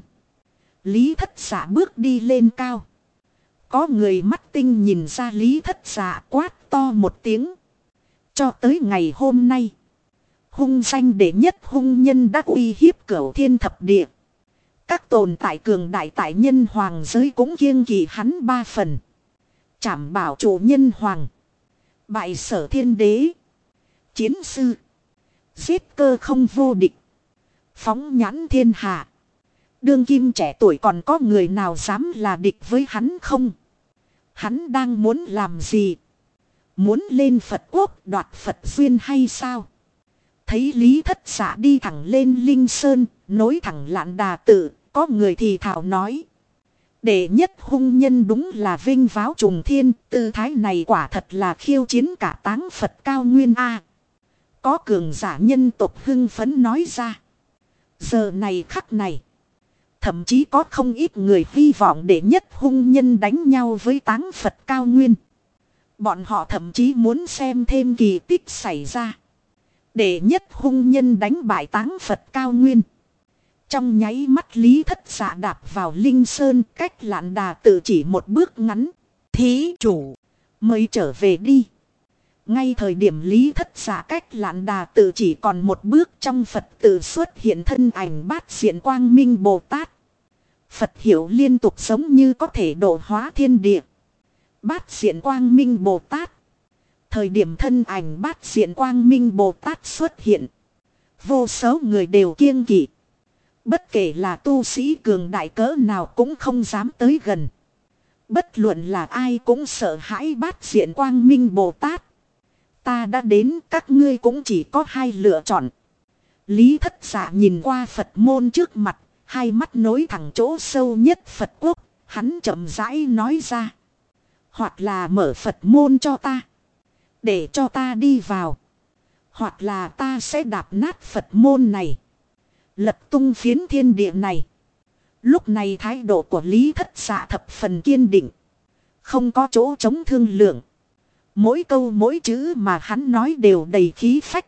Speaker 1: Lý Thất Dạ bước đi lên cao. Có người mắt tinh nhìn ra Lý Thất Dạ quát to một tiếng. Cho tới ngày hôm nay. Hung danh đệ nhất hung nhân đã uy hiếp cửu thiên thập địa. Các tồn tại cường đại tại nhân hoàng giới cũng kiêng kỵ hắn ba phần. Trảm bảo chủ nhân hoàng. Bại sở thiên đế. Chiến sư. Giết cơ không vô địch. Phóng nhãn thiên hạ. Đương kim trẻ tuổi còn có người nào dám là địch với hắn không? Hắn đang muốn làm gì? Muốn lên Phật quốc đoạt Phật duyên hay sao? Thấy Lý Thất Dạ đi thẳng lên Linh Sơn, nối thẳng Lạn Đà Tự, có người thì thảo nói. Đệ nhất hung nhân đúng là vinh váo trùng thiên, tư thái này quả thật là khiêu chiến cả táng Phật cao nguyên A. Có cường giả nhân tộc hưng phấn nói ra. Giờ này khắc này, thậm chí có không ít người hy vọng đệ nhất hung nhân đánh nhau với táng Phật cao nguyên. Bọn họ thậm chí muốn xem thêm kỳ tích xảy ra. Đệ nhất hung nhân đánh bại táng Phật cao nguyên. Trong nháy mắt Lý Thất Dạ đạp vào Linh Sơn, cách Lạn Đà Tự chỉ một bước ngắn. Thí chủ, mới trở về đi. Ngay thời điểm Lý Thất Dạ cách Lạn Đà Tự chỉ còn một bước, trong Phật tự xuất hiện thân ảnh Bát Diện Quang Minh Bồ Tát. Phật hiệu liên tục giống như có thể độ hóa thiên địa. Bát Diện Quang Minh Bồ Tát. Thời điểm thân ảnh Bát Diện Quang Minh Bồ Tát xuất hiện, vô số người đều kiêng kỵ. Bất kể là tu sĩ cường đại cỡ nào cũng không dám tới gần. Bất luận là ai cũng sợ hãi Bát Diện Quang Minh Bồ Tát. Ta đã đến, các ngươi cũng chỉ có hai lựa chọn. Lý Thất Dạ nhìn qua Phật môn trước mặt, hai mắt nối thẳng chỗ sâu nhất Phật quốc, hắn chậm rãi nói ra. Hoặc là mở Phật môn cho ta, để cho ta đi vào. Hoặc là ta sẽ đạp nát Phật môn này, lật tung phiến thiên địa này. Lúc này thái độ của Lý Thất Dạ thập phần kiên định, không có chỗ chống thương lượng. Mỗi câu mỗi chữ mà hắn nói đều đầy khí phách.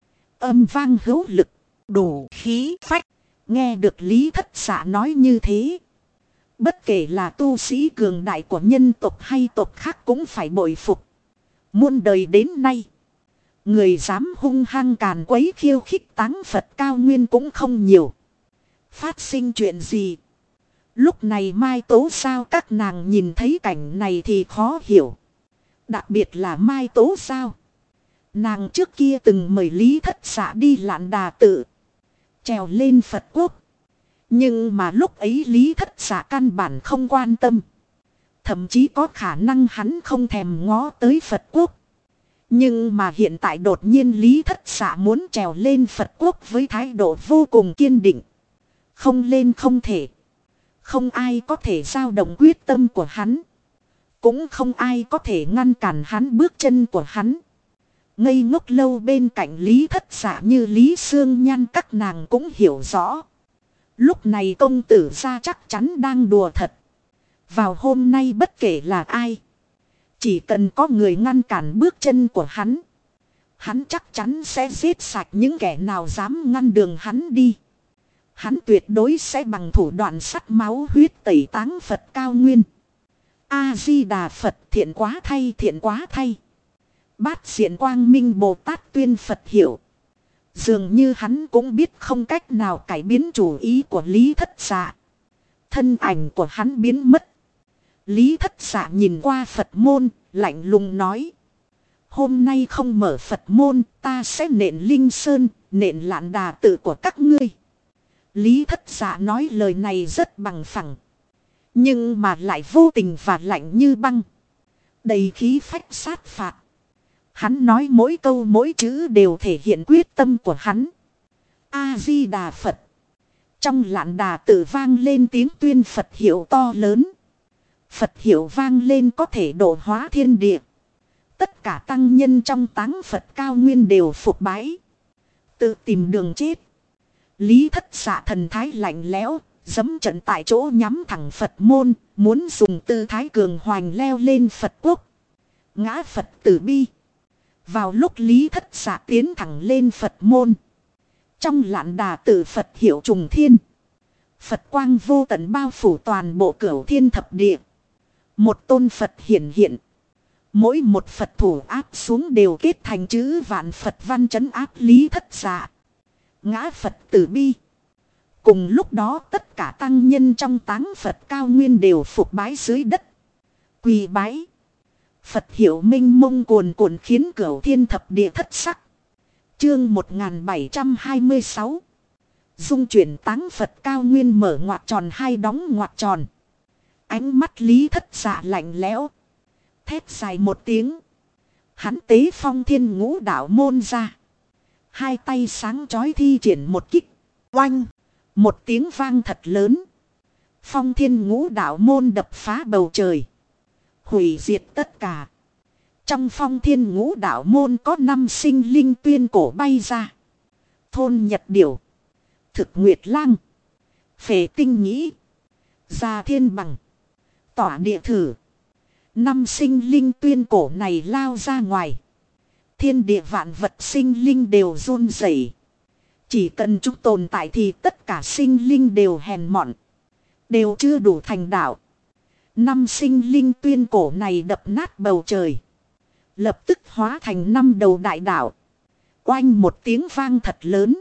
Speaker 1: Âm vang hữu lực, đủ khí phách. Nghe được Lý Thất Dạ nói như thế, bất kể là tu sĩ cường đại của nhân tộc hay tộc khác cũng phải bội phục. Muôn đời đến nay, người dám hung hăng càn quấy khiêu khích táng Phật cao nguyên cũng không nhiều. Phát sinh chuyện gì? Lúc này Mai Tố Sao các nàng nhìn thấy cảnh này thì khó hiểu. Đặc biệt là Mai Tố Sao. Nàng trước kia từng mời Lý Thất Dạ đi Lạn Đà Tự, trèo lên Phật quốc. Nhưng mà lúc ấy Lý Thất Dạ căn bản không quan tâm. Thậm chí có khả năng hắn không thèm ngó tới Phật quốc. Nhưng mà hiện tại đột nhiên Lý Thất Dạ muốn trèo lên Phật quốc với thái độ vô cùng kiên định. Không lên không thể. Không ai có thể dao động quyết tâm của hắn. Cũng không ai có thể ngăn cản hắn bước chân của hắn. Ngây ngốc lâu bên cạnh Lý Thất Dạ như Lý Sương Nhan các nàng cũng hiểu rõ. Lúc này công tử gia chắc chắn đang đùa thật. Vào hôm nay bất kể là ai, chỉ cần có người ngăn cản bước chân của hắn, hắn chắc chắn sẽ giết sạch những kẻ nào dám ngăn đường hắn đi. Hắn tuyệt đối sẽ bằng thủ đoạn sắt máu huyết tẩy táng Phật cao nguyên. A-di-đà Phật, thiện quá thay, thiện quá thay. Bát Diện Quang Minh Bồ Tát tuyên Phật hiểu. Dường như hắn cũng biết không cách nào cải biến chủ ý của Lý Thất Dạ. Thân ảnh của hắn biến mất. Lý Thất Dạ nhìn qua Phật môn, lạnh lùng nói. Hôm nay không mở Phật môn, ta sẽ nện Linh Sơn, nện Lạn Đà Tự của các ngươi. Lý Thất Dạ nói lời này rất bằng phẳng, nhưng mà lại vô tình và lạnh như băng, đầy khí phách sát phạt. Hắn nói mỗi câu mỗi chữ đều thể hiện quyết tâm của hắn. A-di-đà Phật. Trong Lạn Đà Tự vang lên tiếng tuyên Phật hiệu to lớn. Phật hiệu vang lên có thể độ hóa thiên địa. Tất cả tăng nhân trong táng Phật cao nguyên đều phục bái, tự tìm đường chết. Lý Thất Dạ thần thái lạnh lẽo, giẫm trận tại chỗ nhắm thẳng Phật môn, muốn dùng tư thái cường hoành leo lên Phật quốc. Ngã Phật tử bi. Vào lúc Lý Thất Dạ tiến thẳng lên Phật môn, trong Lạn Đà Tự Phật hiệu trùng thiên, Phật quang vô tận bao phủ toàn bộ cửu thiên thập địa. Một tôn Phật hiển hiện. Mỗi một Phật thủ áp xuống đều kết thành chữ vạn Phật văn trấn áp Lý Thất Dạ. Ngã Phật tử bi. Cùng lúc đó tất cả tăng nhân trong táng Phật cao nguyên đều phục bái dưới đất, quỳ bái. Phật hiệu minh mông cuồn cuộn khiến cửu thiên thập địa thất sắc. Chương 1726. Dung chuyển táng Phật cao nguyên mở ngoặc tròn hai đóng ngoặc tròn. Ánh mắt Lý Thất Dạ lạnh lẽo, thét dài một tiếng. Hắn tế phong thiên ngũ đạo môn ra, hai tay sáng chói thi triển một kích. Oanh! Một tiếng vang thật lớn. Phong thiên ngũ đạo môn đập phá bầu trời. Hủy diệt tất cả. Trong phong thiên ngũ đạo môn có 5 sinh linh tuyên cổ bay ra. Thôn Nhật Điểu. Thực Nguyệt Lang. Phệ Tinh Nhĩ. Gia Thiên Bằng. Tỏa Địa Thử. 5 sinh linh tuyên cổ này lao ra ngoài. Thiên địa vạn vật sinh linh đều run rẩy. Chỉ cần chúng tồn tại thì tất cả sinh linh đều hèn mọn. Đều chưa đủ thành đạo. 5 sinh linh tuyên cổ này đập nát bầu trời. Lập tức hóa thành 5 đầu đại đạo. Oanh một tiếng vang thật lớn.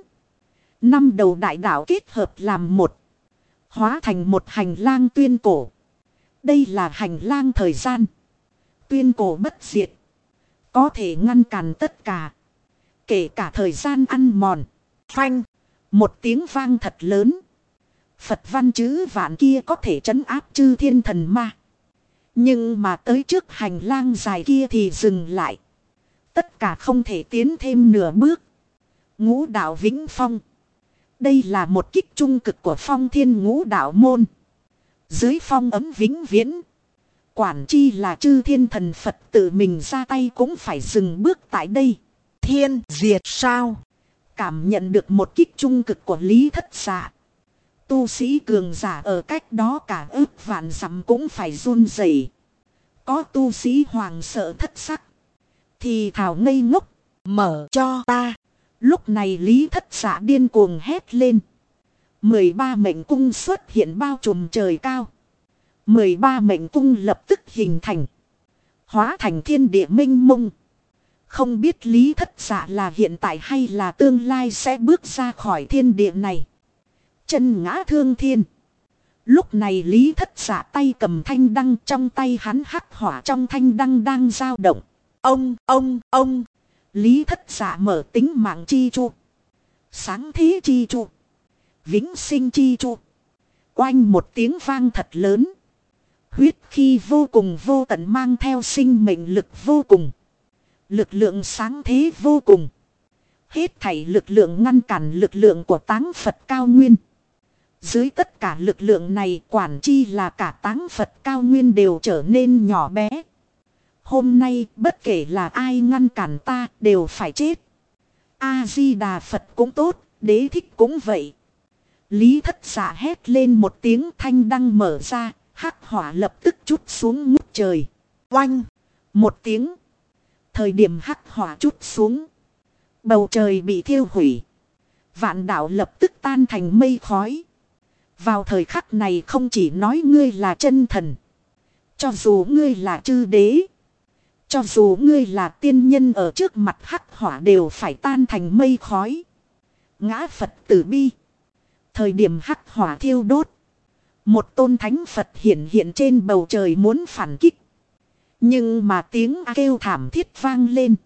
Speaker 1: 5 đầu đại đạo kết hợp làm một. Hóa thành một hành lang tuyên cổ. Đây là hành lang thời gian. Tuyên cổ bất diệt. Có thể ngăn cản tất cả. Kể cả thời gian ăn mòn. Phanh. Một tiếng vang thật lớn. Phật văn chữ vạn kia có thể trấn áp chư thiên thần ma. Nhưng mà tới trước hành lang dài kia thì dừng lại. Tất cả không thể tiến thêm nửa bước. Ngũ đạo vĩnh phong. Đây là một kích trung cực của phong thiên ngũ đạo môn. Dưới phong ấm vĩnh viễn. Quản chi là chư thiên thần Phật tự mình ra tay cũng phải dừng bước tại đây. Thiên diệt sao? Cảm nhận được một kích trung cực của Lý Thất Dạ. Tu sĩ cường giả ở cách đó cả ước vạn dặm cũng phải run rẩy. Có tu sĩ hoàng sợ thất sắc. Thì thảo ngây ngốc. Mở cho ta. Lúc này Lý Thất Dạ điên cuồng hét lên. 13 mệnh cung xuất hiện bao trùm trời cao. 13 mệnh cung lập tức hình thành. Hóa thành thiên địa minh mông. Không biết Lý Thất Dạ là hiện tại hay là tương lai sẽ bước ra khỏi thiên địa này. Chân ngã thương thiên. Lúc này Lý Thất Dạ tay cầm thanh đăng, trong tay hắn hắc hỏa trong thanh đăng đang dao động. Ông. Lý Thất Dạ mở tính mạng chi chu. Sáng thế chi chu. Vĩnh sinh chi chu. Oanh một tiếng vang thật lớn. Huyết khí vô cùng vô tận mang theo sinh mệnh lực vô cùng. Lực lượng sáng thế vô cùng. Hết thảy lực lượng ngăn cản lực lượng của Táng Phật cao nguyên. Dưới tất cả lực lượng này quản chi là cả Táng Phật cao nguyên đều trở nên nhỏ bé. Hôm nay bất kể là ai ngăn cản ta đều phải chết. A-di-đà Phật cũng tốt, Đế Thích cũng vậy. Lý Thất Dạ hét lên một tiếng, thanh đăng mở ra, hắc hỏa lập tức trút xuống ngút trời. Oanh! Một tiếng. Thời điểm hắc hỏa trút xuống. Bầu trời bị thiêu hủy. Vạn đạo lập tức tan thành mây khói. Vào thời khắc này không chỉ nói ngươi là chân thần. Cho dù ngươi là chư đế. Cho dù ngươi là tiên nhân ở trước mặt hắc hỏa đều phải tan thành mây khói. Ngã Phật tử bi. Thời điểm hắc hỏa thiêu đốt. Một tôn thánh Phật hiện trên bầu trời muốn phản kích. Nhưng mà tiếng kêu thảm thiết vang lên.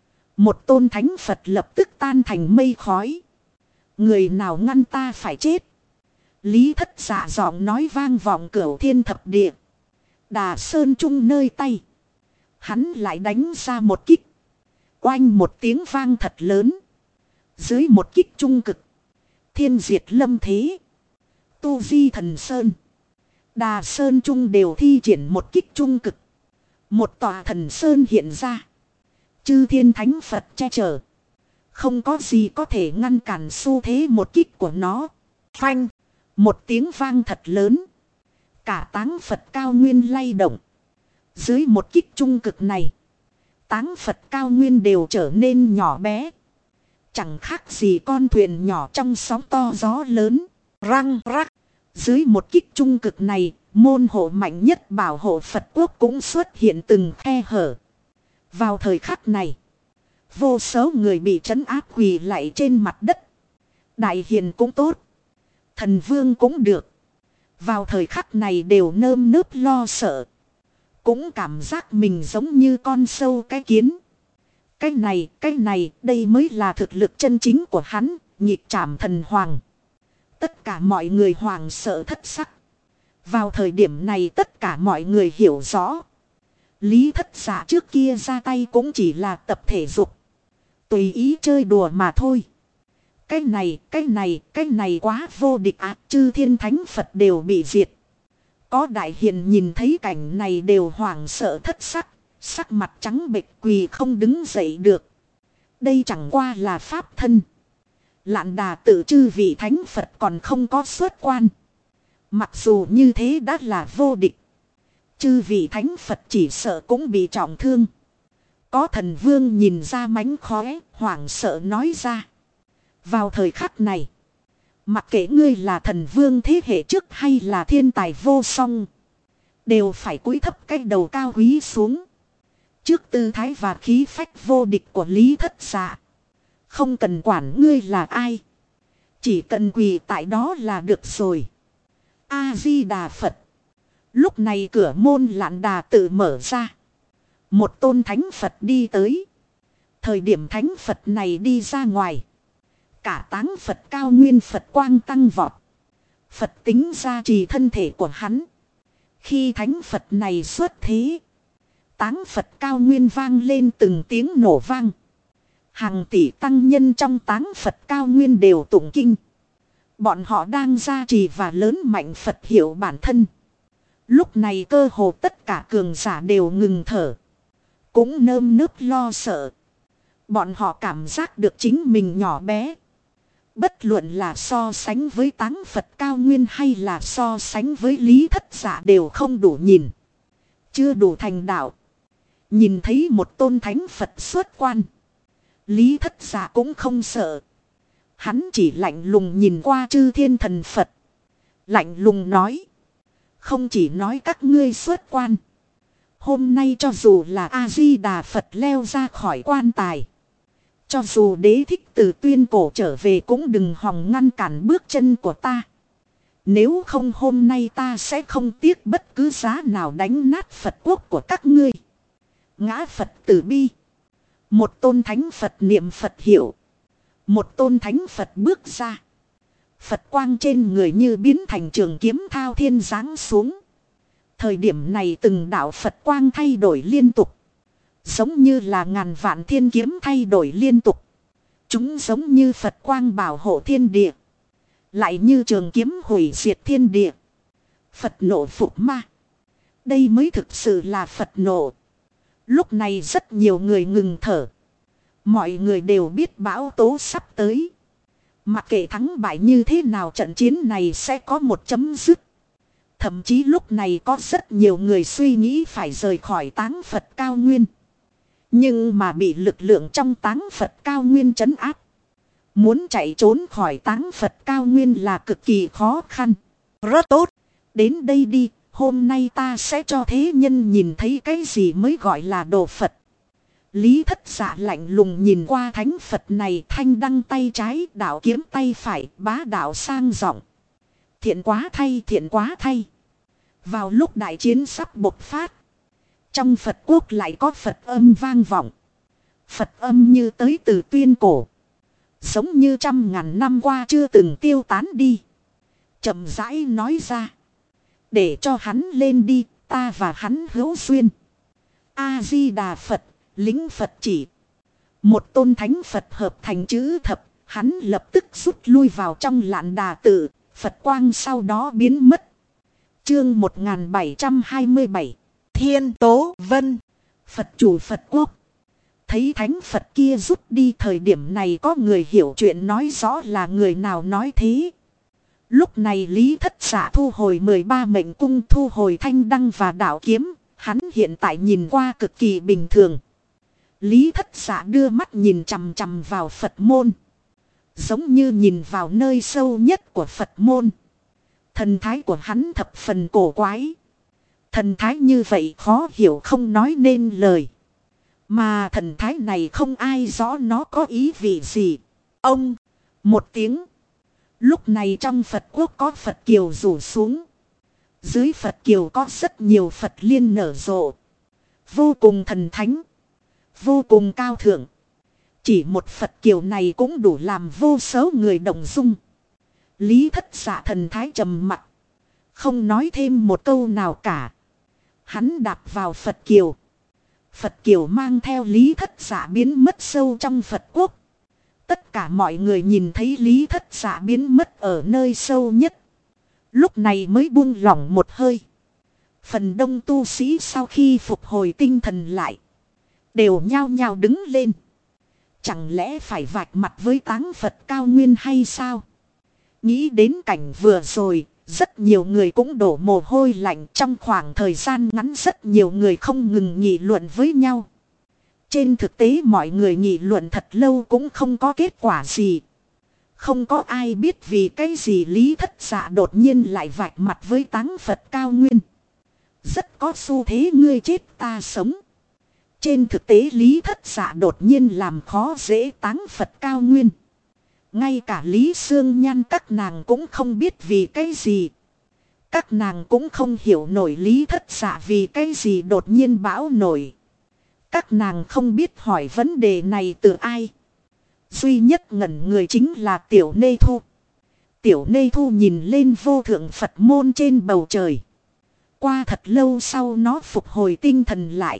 Speaker 1: Một tôn thánh Phật lập tức tan thành mây khói. Người nào ngăn ta phải chết. Lý Thất Dạ giọng nói vang vọng cửu thiên thập địa. Đà Sơn Trung nơi tay. Hắn lại đánh ra một kích. Oanh một tiếng vang thật lớn. Dưới một kích trung cực. Thiên diệt lâm thế. Tu Vi Thần Sơn. Đà Sơn Trung đều thi triển một kích trung cực. Một tòa thần Sơn hiện ra. Chư thiên thánh Phật che chở. Không có gì có thể ngăn cản xu thế một kích của nó. Phanh. Một tiếng vang thật lớn. Cả Táng Phật cao nguyên lay động. Dưới một kích trung cực này. Táng Phật cao nguyên đều trở nên nhỏ bé. Chẳng khác gì con thuyền nhỏ trong sóng to gió lớn. Răng rắc. Dưới một kích trung cực này. Môn hộ mạnh nhất bảo hộ Phật quốc cũng xuất hiện từng khe hở. Vào thời khắc này. Vô số người bị trấn áp quỳ lạy trên mặt đất. Đại hiền cũng tốt. Thần vương cũng được. Vào thời khắc này đều nơm nớp lo sợ. Cũng cảm giác mình giống như con sâu cái kiến. Cái này, đây mới là thực lực chân chính của hắn, nhịp trảm thần hoàng. Tất cả mọi người hoàng sợ thất sắc. Vào thời điểm này tất cả mọi người hiểu rõ. Lý Thất Dạ trước kia ra tay cũng chỉ là tập thể dục. Tùy ý chơi đùa mà thôi. Cái này quá vô địch ạ. Chư thiên thánh Phật đều bị diệt. Có đại hiền nhìn thấy cảnh này đều hoảng sợ thất sắc. Sắc mặt trắng bệch quỳ không đứng dậy được. Đây chẳng qua là pháp thân. Lạn Đà tự chư vị thánh Phật còn không có xuất quan. Mặc dù như thế đã là vô địch. Chư vị thánh Phật chỉ sợ cũng bị trọng thương. Có thần vương nhìn ra mánh khóe, hoảng sợ nói ra. Vào thời khắc này, mặc kệ ngươi là thần vương thế hệ trước hay là thiên tài vô song, đều phải cúi thấp cái đầu cao quý xuống. Trước tư thái và khí phách vô địch của Lý Thất Dạ. Không cần quản ngươi là ai. Chỉ cần quỳ tại đó là được rồi. A-di-đà Phật. Lúc này cửa môn Lạn Đà tự mở ra. Một tôn thánh Phật đi tới. Thời điểm thánh Phật này đi ra ngoài. Cả táng Phật cao nguyên Phật quang tăng vọt. Phật tính gia trì thân thể của hắn. Khi thánh Phật này xuất thế. Táng Phật cao nguyên vang lên từng tiếng nổ vang. Hàng tỷ tăng nhân trong táng Phật cao nguyên đều tụng kinh. Bọn họ đang gia trì và lớn mạnh Phật hiệu bản thân. Lúc này cơ hồ tất cả cường giả đều ngừng thở. Cũng nơm nớp lo sợ. Bọn họ cảm giác được chính mình nhỏ bé. Bất luận là so sánh với táng Phật cao nguyên hay là so sánh với Lý Thất Dạ đều không đủ nhìn. Chưa đủ thành đạo. Nhìn thấy một tôn thánh Phật xuất quan. Lý Thất Dạ cũng không sợ. Hắn chỉ lạnh lùng nhìn qua chư thiên thần Phật. Lạnh lùng nói. Không chỉ nói các ngươi xuất quan. Hôm nay cho dù là A-di-đà Phật leo ra khỏi quan tài. Cho dù đế thích từ tuyên cổ trở về cũng đừng hòng ngăn cản bước chân của ta. Nếu không hôm nay ta sẽ không tiếc bất cứ giá nào đánh nát Phật quốc của các ngươi. Ngã Phật từ bi. Một tôn thánh Phật niệm Phật hiệu. Một tôn thánh Phật bước ra. Phật quang trên người như biến thành trường kiếm thao thiên giáng xuống. Thời điểm này từng đạo Phật quang thay đổi liên tục. Giống như là ngàn vạn thiên kiếm thay đổi liên tục. Chúng giống như Phật quang bảo hộ thiên địa. Lại như trường kiếm hủy diệt thiên địa. Phật nộ phục ma. Đây mới thực sự là Phật nộ. Lúc này rất nhiều người ngừng thở. Mọi người đều biết bão tố sắp tới. Mặc kệ thắng bại như thế nào trận chiến này sẽ có một chấm dứt. Thậm chí lúc này có rất nhiều người suy nghĩ phải rời khỏi táng Phật cao nguyên. Nhưng mà bị lực lượng trong táng Phật cao nguyên trấn áp. Muốn chạy trốn khỏi táng Phật cao nguyên là cực kỳ khó khăn. Rất tốt. Đến đây đi. Hôm nay ta sẽ cho thế nhân nhìn thấy cái gì mới gọi là đồ Phật. Lý Thất Dạ lạnh lùng nhìn qua thánh Phật này, thanh đăng tay trái, đạo kiếm tay phải, bá đạo sang giọng. Thiện quá thay, thiện quá thay. Vào lúc đại chiến sắp bộc phát. Trong Phật quốc lại có Phật âm vang vọng. Phật âm như tới từ tuyên cổ. Giống như trăm ngàn năm qua chưa từng tiêu tán đi. Chậm rãi nói ra. Để cho hắn lên đi, ta và hắn hữu duyên. A-di-đà Phật, lính Phật chỉ. Một tôn thánh Phật hợp thành chữ thập, hắn lập tức rút lui vào trong Lạn Đà tự, Phật quang sau đó biến mất. Chương 1727, Thiên Tố Vân, Phật chủ Phật quốc. Thấy thánh Phật kia rút đi, thời điểm này có người hiểu chuyện nói rõ là người nào nói thế. Lúc này Lý Thất Dạ thu hồi 13 mệnh cung, thu hồi thanh đăng và đạo kiếm. Hắn hiện tại nhìn qua cực kỳ bình thường. Lý Thất Dạ đưa mắt nhìn chằm chằm vào Phật môn. Giống như nhìn vào nơi sâu nhất của Phật môn. Thần thái của hắn thập phần cổ quái. Thần thái như vậy khó hiểu không nói nên lời. Mà thần thái này không ai rõ nó có ý vị gì. Ông, một tiếng. Lúc này trong Phật quốc có Phật kiều rủ xuống. Dưới Phật kiều có rất nhiều Phật liên nở rộ. Vô cùng thần thánh. Vô cùng cao thượng. Chỉ một Phật kiều này cũng đủ làm vô số người động dung. Lý Thất Dạ thần thái trầm mặc. Không nói thêm một câu nào cả. Hắn đạp vào Phật kiều. Phật kiều mang theo Lý Thất Dạ biến mất sâu trong Phật quốc. Tất cả mọi người nhìn thấy Lý Thất Dạ biến mất ở nơi sâu nhất. Lúc này mới buông lỏng một hơi. Phần đông tu sĩ sau khi phục hồi tinh thần lại. Đều nhao nhao đứng lên. Chẳng lẽ phải vạch mặt với táng Phật cao nguyên hay sao? Nghĩ đến cảnh vừa rồi, rất nhiều người cũng đổ mồ hôi lạnh. Trong khoảng thời gian ngắn rất nhiều người không ngừng nghị luận với nhau. Trên thực tế mọi người nghị luận thật lâu cũng không có kết quả gì. Không có ai biết vì cái gì Lý Thất Dạ đột nhiên lại vạch mặt với táng Phật cao nguyên. Rất có xu thế ngươi chết ta sống. Trên thực tế Lý Thất Dạ đột nhiên làm khó dễ táng Phật cao nguyên. Ngay cả Lý Sương Nhan các nàng cũng không biết vì cái gì. Các nàng cũng không hiểu nổi Lý Thất Dạ vì cái gì đột nhiên bão nổi. Các nàng không biết hỏi vấn đề này từ ai. Duy nhất ngẩn người chính là Tiểu Nê Thu. Tiểu Nê Thu nhìn lên vô thượng Phật môn trên bầu trời. Qua thật lâu sau nó phục hồi tinh thần lại.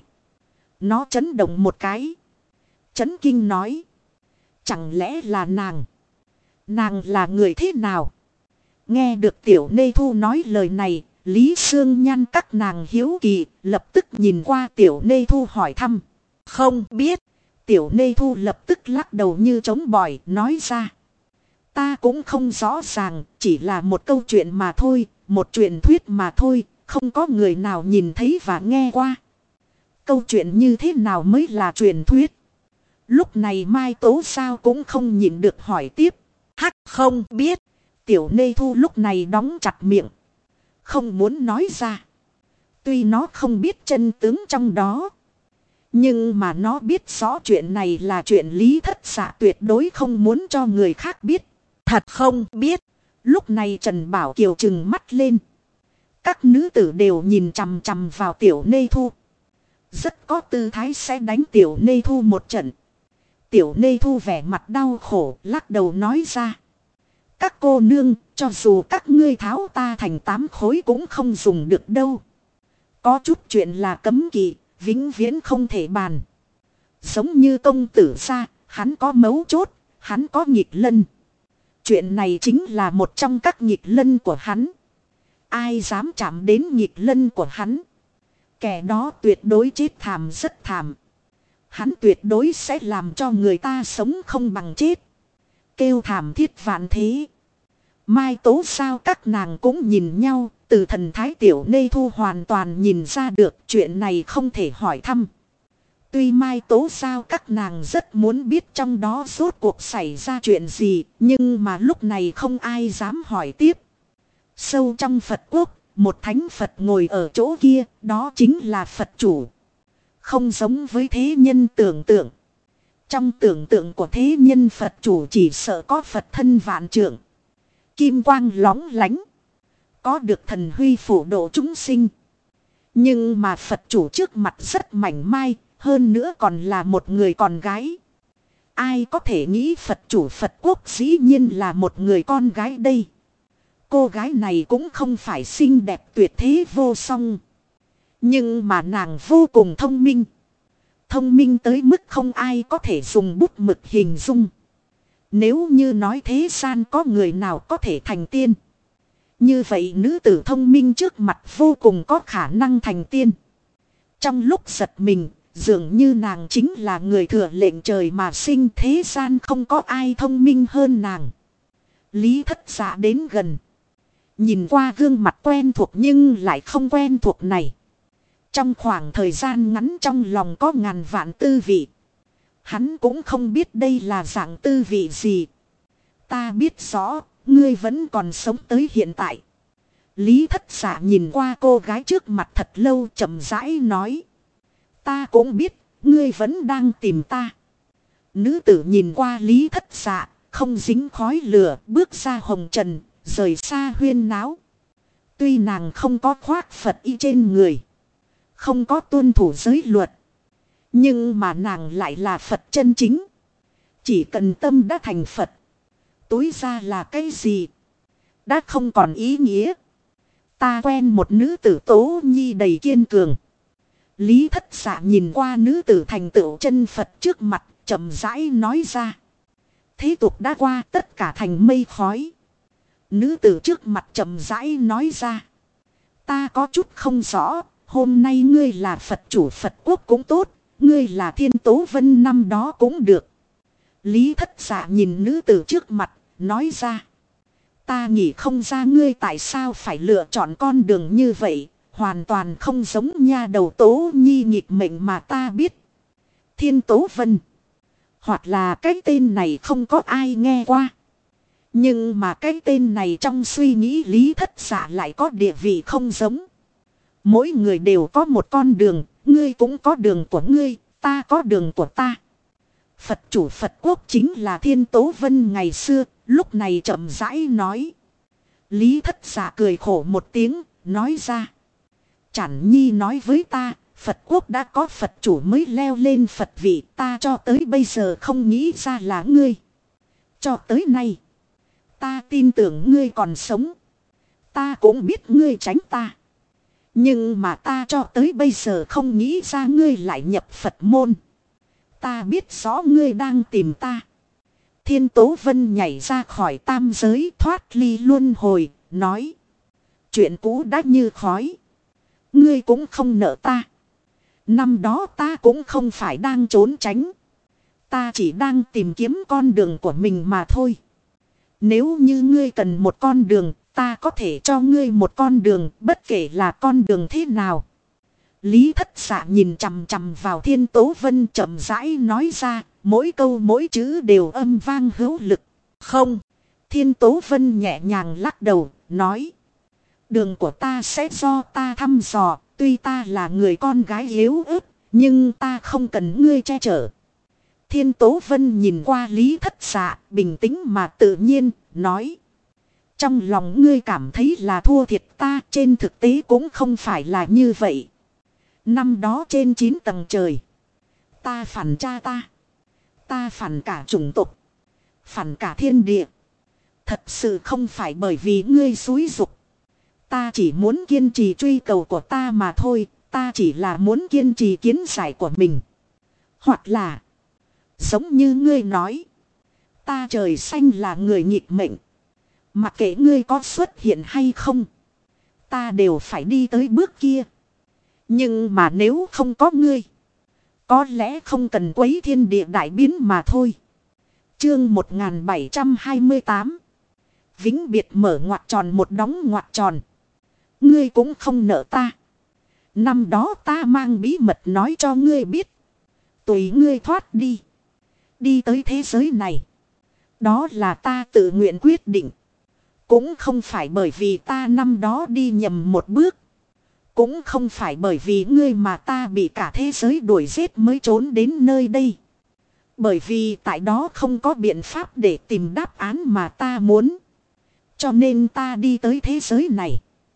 Speaker 1: Nó chấn động một cái. Chấn kinh nói. Chẳng lẽ là nàng? Nàng là người thế nào? Nghe được Tiểu Nê Thu nói lời này, Lý Sương Nhan các nàng hiếu kỳ, lập tức nhìn qua Tiểu Nê Thu hỏi thăm. Không biết. Tiểu Nê Thu lập tức lắc đầu như trống bỏi, nói ra. Ta cũng không rõ ràng, chỉ là một câu chuyện mà thôi, một truyền thuyết mà thôi, không có người nào nhìn thấy và nghe qua. Câu chuyện như thế nào mới là truyền thuyết? Lúc này Mai Tố sao cũng không nhịn được hỏi tiếp. Hắc không biết. Tiểu Nê Thu lúc này đóng chặt miệng. Không muốn nói ra. Tuy nó không biết chân tướng trong đó. Nhưng mà nó biết rõ chuyện này là chuyện Lý Thất Dạ tuyệt đối không muốn cho người khác biết. Thật không biết. Lúc này Trần Bảo Kiều trừng mắt lên. Các nữ tử đều nhìn chằm chằm vào Tiểu Nê Thu. Rất có tư thái sẽ đánh Tiểu Nê Thu một trận. Tiểu Nê Thu vẻ mặt đau khổ lắc đầu nói ra. Các cô nương, cho dù các ngươi tháo ta thành 8 khối cũng không dùng được đâu. Có chút chuyện là cấm kỵ, vĩnh viễn không thể bàn. Giống như công tử gia, hắn có mấu chốt, hắn có nghịch lân. Chuyện này chính là một trong các nghịch lân của hắn. Ai dám chạm đến nghịch lân của hắn? Kẻ đó tuyệt đối chết thảm rất thảm. Hắn tuyệt đối sẽ làm cho người ta sống không bằng chết. Kêu thảm thiết vạn thế. Mai Tố sao các nàng cũng nhìn nhau. Từ thần thái Tiểu Nê Thu hoàn toàn nhìn ra được chuyện này không thể hỏi thăm. Tuy Mai Tố sao các nàng rất muốn biết trong đó rốt cuộc xảy ra chuyện gì. Nhưng mà lúc này không ai dám hỏi tiếp. Sâu trong Phật quốc, một thánh Phật ngồi ở chỗ kia, đó chính là Phật chủ. Không giống với thế nhân tưởng tượng. Trong tưởng tượng của thế nhân Phật chủ chỉ sợ có Phật thân vạn trượng. Kim quang lóng lánh. Có được thần huy phổ độ chúng sinh. Nhưng mà Phật chủ trước mặt rất mảnh mai, hơn nữa còn là một người con gái. Ai có thể nghĩ Phật chủ Phật quốc dĩ nhiên là một người con gái đây. Cô gái này cũng không phải xinh đẹp tuyệt thế vô song. Nhưng mà nàng vô cùng thông minh. Thông minh tới mức không ai có thể dùng bút mực hình dung. Nếu như nói thế gian có người nào có thể thành tiên. Như vậy nữ tử thông minh trước mặt vô cùng có khả năng thành tiên. Trong lúc giật mình, dường như nàng chính là người thừa lệnh trời mà sinh, thế gian không có ai thông minh hơn nàng. Lý Thất Dạ đến gần. Nhìn qua gương mặt quen thuộc nhưng lại không quen thuộc này. Trong khoảng thời gian ngắn trong lòng có ngàn vạn tư vị. Hắn cũng không biết đây là dạng tư vị gì. Ta biết rõ, ngươi vẫn còn sống tới hiện tại. Lý Thất Dạ nhìn qua cô gái trước mặt thật lâu chậm rãi nói. Ta cũng biết, ngươi vẫn đang tìm ta. Nữ tử nhìn qua Lý Thất Dạ, không dính khói lửa, bước ra hồng trần, rời xa huyên náo. Tuy nàng không có khoác Phật y trên người, không có tuân thủ giới luật, nhưng mà nàng lại là Phật chân chính. Chỉ cần tâm đã thành Phật, túi ra là cái gì đã không còn ý nghĩa. Ta quen một nữ tử Tố Nhi đầy kiên cường. Lý Thất Dạ nhìn qua nữ tử thành tựu chân Phật trước mặt, chậm rãi nói ra. Thế tục đã qua, tất cả thành mây khói. Nữ tử trước mặt chậm rãi nói ra. Ta có chút không rõ, hôm nay ngươi là Phật chủ Phật quốc cũng tốt, ngươi là Thiên Tố Vân năm đó cũng được. Lý Thất Dạ nhìn nữ tử trước mặt, nói ra. Ta nghĩ không ra ngươi tại sao phải lựa chọn con đường như vậy, hoàn toàn không giống nha đầu Tố Nhi nghịch mệnh mà ta biết. Thiên Tố Vân. Hoặc là cái tên này không có ai nghe qua. Nhưng mà cái tên này trong suy nghĩ Lý Thất Dạ lại có địa vị không giống. Mỗi người đều có một con đường, ngươi cũng có đường của ngươi, ta có đường của ta. Phật chủ Phật quốc chính là Thiên Tố Vân ngày xưa, lúc này chậm rãi nói. Lý Thất Dạ cười khổ một tiếng, nói ra. Chản Nhi nói với ta, Phật quốc đã có Phật chủ mới leo lên Phật vị, ta cho tới bây giờ không nghĩ ra là ngươi. Cho tới nay, ta tin tưởng ngươi còn sống. Ta cũng biết ngươi tránh ta. Nhưng mà ta cho tới bây giờ không nghĩ ra ngươi lại nhập Phật môn. Ta biết rõ ngươi đang tìm ta. Thiên Tố Vân nhảy ra khỏi tam giới thoát ly luân hồi, nói. Chuyện cũ đã như khói. Ngươi cũng không nợ ta. Năm đó ta cũng không phải đang trốn tránh. Ta chỉ đang tìm kiếm con đường của mình mà thôi. Nếu như ngươi cần một con đường, ta có thể cho ngươi một con đường, bất kể là con đường thế nào. Lý Thất Dạ nhìn chằm chằm vào Thiên Tố Vân chậm rãi nói ra, mỗi câu mỗi chữ đều âm vang hữu lực. Không, Thiên Tố Vân nhẹ nhàng lắc đầu, nói. Đường của ta sẽ do ta thăm dò, tuy ta là người con gái yếu ớt, nhưng ta không cần ngươi che chở. Thiên Tố Vân nhìn qua Lý Thất Dạ, bình tĩnh mà tự nhiên, nói. Trong lòng ngươi cảm thấy là thua thiệt ta, trên thực tế cũng không phải là như vậy. Năm đó trên 9 tầng trời, ta phản cha ta. Ta phản cả chủng tộc, phản cả thiên địa. Thật sự không phải bởi vì ngươi xúi giục. Ta chỉ muốn kiên trì truy cầu của ta mà thôi, ta chỉ là muốn kiên trì kiến giải của mình. Hoặc là, giống như ngươi nói, ta trời xanh là người nghịch mệnh. Mặc kệ ngươi có xuất hiện hay không, ta đều phải đi tới bước kia. Nhưng mà nếu không có ngươi, có lẽ không cần quấy thiên địa đại biến mà thôi. Chương 1728. Vĩnh biệt mở ngoặc tròn một đóng ngoặc tròn. Ngươi cũng không nợ ta. Năm đó ta mang bí mật nói cho ngươi biết. Tùy ngươi thoát đi. Đi tới thế giới này. Đó là ta tự nguyện quyết định. Cũng không phải bởi vì ta năm đó đi nhầm một bước. Cũng không phải bởi vì ngươi mà ta bị cả thế giới đuổi giết mới trốn đến nơi đây. Bởi vì tại đó không có biện pháp để tìm đáp án mà ta muốn. Cho nên ta đi tới thế giới này.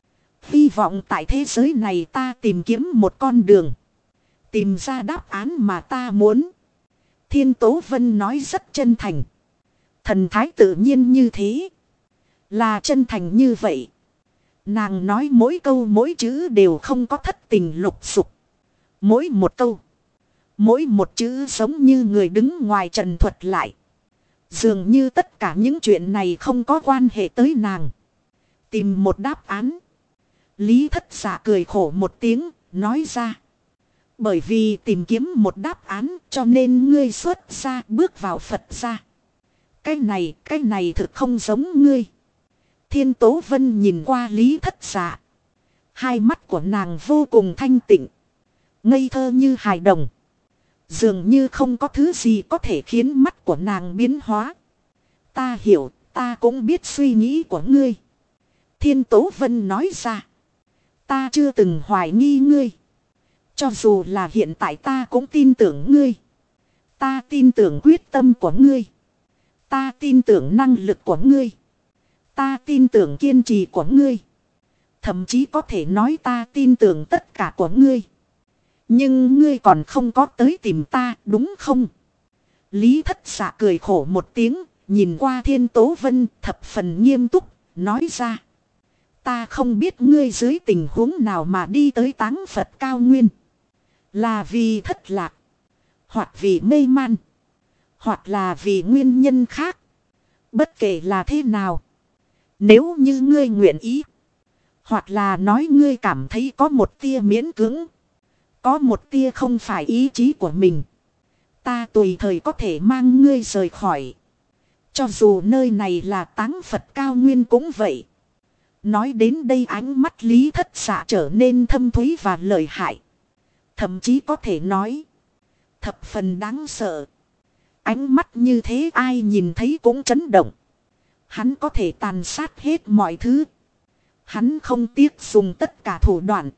Speaker 1: Hy vọng tại thế giới này ta tìm kiếm một con đường. Tìm ra đáp án mà ta muốn. Thiên Tố Vân nói rất chân thành. Thần thái tự nhiên như thế. Là chân thành như vậy. Nàng nói mỗi câu mỗi chữ đều không có thất tình lục dục. Mỗi một câu, mỗi một chữ giống như người đứng ngoài trần thuật lại. Dường như tất cả những chuyện này không có quan hệ tới nàng. Tìm một đáp án. Lý Thất Dạ cười khổ một tiếng, nói ra. Bởi vì tìm kiếm một đáp án cho nên ngươi xuất ra bước vào Phật gia. Cái này thực không giống ngươi. Thiên Tố Vân nhìn qua Lý Thất Dạ. Hai mắt của nàng vô cùng thanh tịnh. Ngây thơ như hài đồng. Dường như không có thứ gì có thể khiến mắt của nàng biến hóa. Ta hiểu, ta cũng biết suy nghĩ của ngươi. Thiên Tố Vân nói ra. Ta chưa từng hoài nghi ngươi. Cho dù là hiện tại ta cũng tin tưởng ngươi. Ta tin tưởng quyết tâm của ngươi. Ta tin tưởng năng lực của ngươi. Ta tin tưởng kiên trì của ngươi. Thậm chí có thể nói ta tin tưởng tất cả của ngươi. Nhưng ngươi còn không có tới tìm ta, đúng không? Lý Thất Dạ cười khổ một tiếng, nhìn qua Thiên Tố Vân thập phần nghiêm túc, nói ra. Ta không biết ngươi dưới tình huống nào mà đi tới Táng Phật cao nguyên. Là vì thất lạc, hoặc vì mê man, hoặc là vì nguyên nhân khác. Bất kể là thế nào, nếu như ngươi nguyện ý, Hoặc là nói ngươi cảm thấy có một tia miễn cưỡng. Có một tia không phải ý chí của mình. Ta tùy thời có thể mang ngươi rời khỏi. Cho dù nơi này là táng Phật cao nguyên cũng vậy. Nói đến đây ánh mắt Lý Thất Dạ trở nên thâm thúy và lợi hại. Thậm chí có thể nói. Thập phần đáng sợ. Ánh mắt như thế ai nhìn thấy cũng chấn động. Hắn có thể tàn sát hết mọi thứ. Hắn không tiếc dùng tất cả thủ đoạn.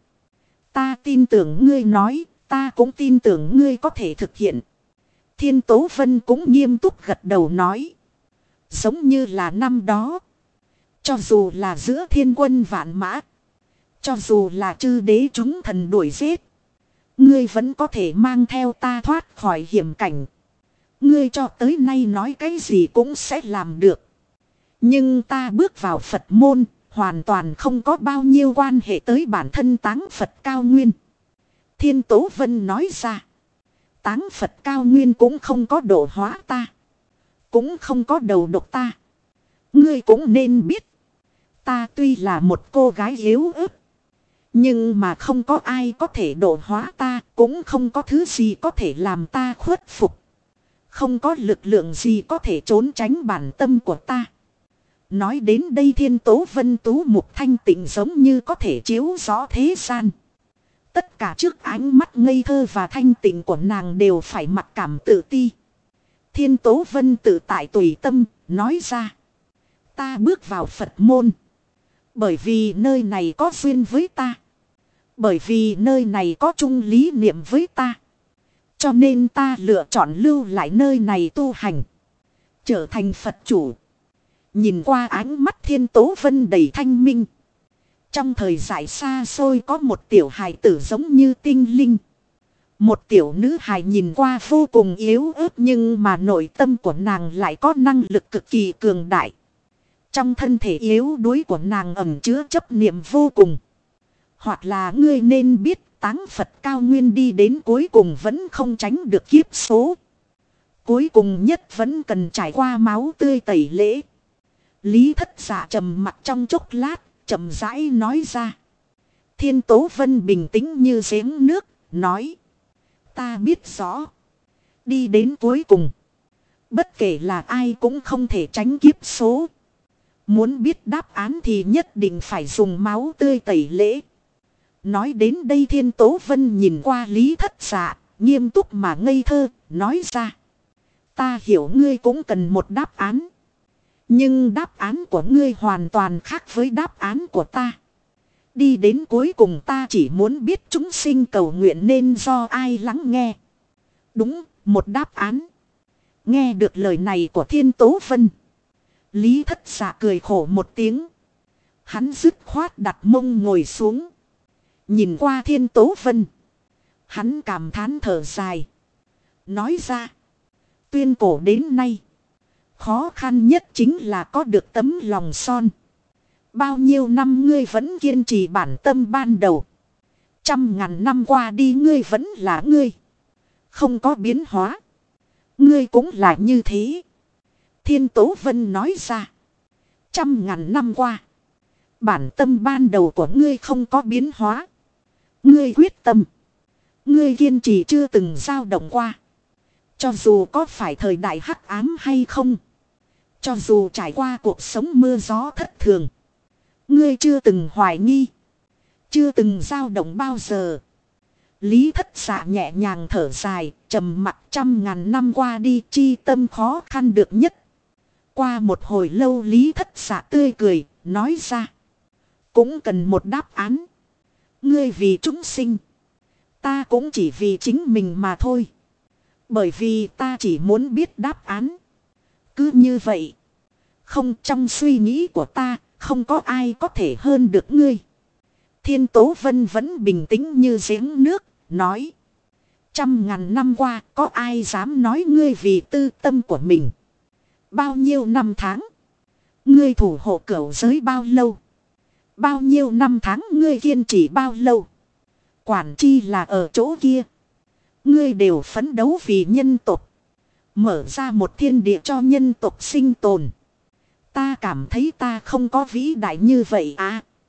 Speaker 1: Ta tin tưởng ngươi nói, ta cũng tin tưởng ngươi có thể thực hiện. Thiên Tố Vân cũng nghiêm túc gật đầu nói. Giống như là năm đó. Cho dù là giữa thiên quân vạn mã. Cho dù là chư đế chúng thần đuổi giết. Ngươi vẫn có thể mang theo ta thoát khỏi hiểm cảnh. Ngươi cho tới nay nói cái gì cũng sẽ làm được. Nhưng ta bước vào Phật môn. Hoàn toàn không có bao nhiêu quan hệ tới bản thân táng Phật cao nguyên. Thiên Tố Vân nói ra. Táng Phật cao nguyên cũng không có độ hóa ta. Cũng không có đầu độc ta. Ngươi cũng nên biết. Ta tuy là một cô gái yếu ớt. Nhưng mà không có ai có thể độ hóa ta. Cũng không có thứ gì có thể làm ta khuất phục. Không có lực lượng gì có thể trốn tránh bản tâm của ta. Nói đến đây Thiên Tố Vân tú mục thanh tịnh giống như có thể chiếu rõ thế gian. Tất cả trước ánh mắt ngây thơ và thanh tịnh của nàng đều phải mặc cảm tự ti. Thiên Tố Vân tự tại tùy tâm, nói ra. Ta bước vào Phật môn. Bởi vì nơi này có duyên với ta. Bởi vì nơi này có chung lý niệm với ta. Cho nên ta lựa chọn lưu lại nơi này tu hành. Trở thành Phật chủ. Nhìn qua ánh mắt Thiên Tố Vân đầy thanh minh. Trong thời giải xa xôi có một tiểu hài tử giống như tinh linh. Một tiểu nữ hài nhìn qua vô cùng yếu ớt nhưng mà nội tâm của nàng lại có năng lực cực kỳ cường đại. Trong thân thể yếu đuối của nàng ẩn chứa chấp niệm vô cùng. Hoặc là ngươi nên biết táng Phật cao nguyên đi đến cuối cùng vẫn không tránh được kiếp số. Cuối cùng nhất vẫn cần trải qua máu tươi tẩy lễ. Lý Thất Dạ trầm mặt trong chốc lát, chậm rãi nói ra. Thiên Tố Vân bình tĩnh như giếng nước, nói. Ta biết rõ. Đi đến cuối cùng. Bất kể là ai cũng không thể tránh kiếp số. Muốn biết đáp án thì nhất định phải dùng máu tươi tẩy lễ. Nói đến đây Thiên Tố Vân nhìn qua Lý Thất Dạ, nghiêm túc mà ngây thơ, nói ra. Ta hiểu ngươi cũng cần một đáp án. Nhưng đáp án của ngươi hoàn toàn khác với đáp án của ta. Đi đến cuối cùng ta chỉ muốn biết chúng sinh cầu nguyện nên do ai lắng nghe. Đúng, một đáp án. Nghe được lời này của Thiên Tố Vân. Lý Thất Dạ cười khổ một tiếng. Hắn dứt khoát đặt mông ngồi xuống. Nhìn qua Thiên Tố Vân. Hắn cảm thán thở dài. Nói ra. Tuyên cổ đến nay. Khó khăn nhất chính là có được tấm lòng son. Bao nhiêu năm ngươi vẫn kiên trì bản tâm ban đầu. 100.000 năm qua đi ngươi vẫn là ngươi. Không có biến hóa. Ngươi cũng là như thế. Thiên Tố Vân nói ra. 100.000 năm qua. Bản tâm ban đầu của ngươi không có biến hóa. Ngươi quyết tâm. Ngươi kiên trì chưa từng dao động qua. Cho dù có phải thời đại hắc ám hay không. Cho dù trải qua cuộc sống mưa gió thất thường. Ngươi chưa từng hoài nghi. Chưa từng dao động bao giờ. Lý Thất Dạ nhẹ nhàng thở dài. Trầm mặc 100.000 năm qua đi chi tâm khó khăn được nhất. Qua một hồi lâu Lý Thất Dạ tươi cười. Nói ra. Cũng cần một đáp án. Ngươi vì chúng sinh. Ta cũng chỉ vì chính mình mà thôi. Bởi vì ta chỉ muốn biết đáp án. Cứ như vậy. Không, trong suy nghĩ của ta. Không có ai có thể hơn được ngươi. Thiên Tố Vân vẫn bình tĩnh như giếng nước. Nói. 100.000 năm qua có ai dám nói ngươi vì tư tâm của mình. Bao nhiêu năm tháng. Ngươi thủ hộ cửu giới bao lâu. Bao nhiêu năm tháng ngươi kiên trì bao lâu. Quản chi là ở chỗ kia. Ngươi đều phấn đấu vì nhân tộc. Mở ra một thiên địa cho nhân tộc sinh tồn. Ta cảm thấy ta không có vĩ đại như vậy à.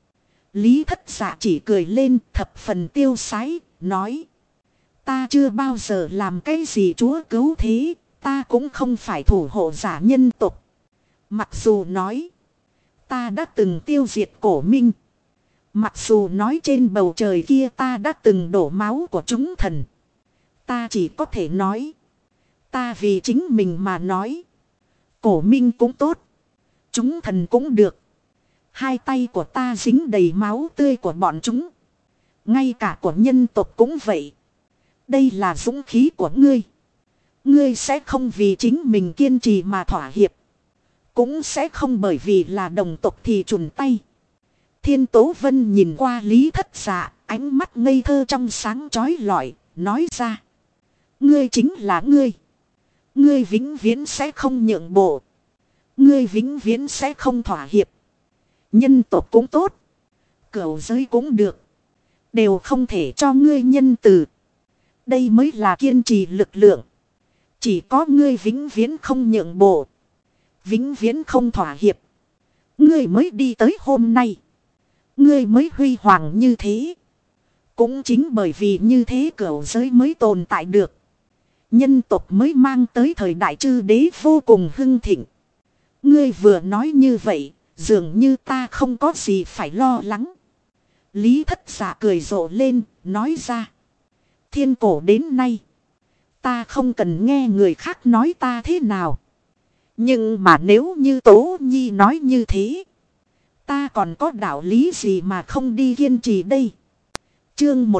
Speaker 1: Lý Thất Dạ chỉ cười lên thập phần tiêu sái, nói. Ta chưa bao giờ làm cái gì chúa cứu thế, ta cũng không phải thủ hộ giả nhân tộc. Mặc dù nói, ta đã từng tiêu diệt cổ minh. Mặc dù nói trên bầu trời kia ta đã từng đổ máu của chúng thần. Ta chỉ có thể nói, ta vì chính mình mà nói. Cổ minh cũng tốt, chúng thần cũng được. Hai tay của ta dính đầy máu tươi của bọn chúng. Ngay cả của nhân tộc cũng vậy. Đây là dũng khí của ngươi. Ngươi sẽ không vì chính mình kiên trì mà thỏa hiệp. Cũng sẽ không bởi vì là đồng tộc thì chùn tay. Thiên Tố Vân nhìn qua Lý Thất Dạ, ánh mắt ngây thơ trong sáng chói lọi, nói ra. Ngươi chính là ngươi. Ngươi vĩnh viễn sẽ không nhượng bộ. Ngươi vĩnh viễn sẽ không thỏa hiệp. Nhân tộc cũng tốt, cửu giới cũng được, đều không thể cho ngươi nhân từ. Đây mới là kiên trì lực lượng. Chỉ có ngươi vĩnh viễn không nhượng bộ, vĩnh viễn không thỏa hiệp, ngươi mới đi tới hôm nay. Ngươi mới huy hoàng như thế. Cũng chính bởi vì như thế cửu giới mới tồn tại được. Nhân tộc mới mang tới thời đại chư đế vô cùng hưng thịnh. Ngươi vừa nói như vậy, dường như ta không có gì phải lo lắng. Lý Thất Dạ cười rộ lên, nói ra. Thiên cổ đến nay, ta không cần nghe người khác nói ta thế nào. Nhưng mà nếu như Tố Nhi nói như thế, ta còn có đạo lý gì mà không đi kiên trì đây. Chương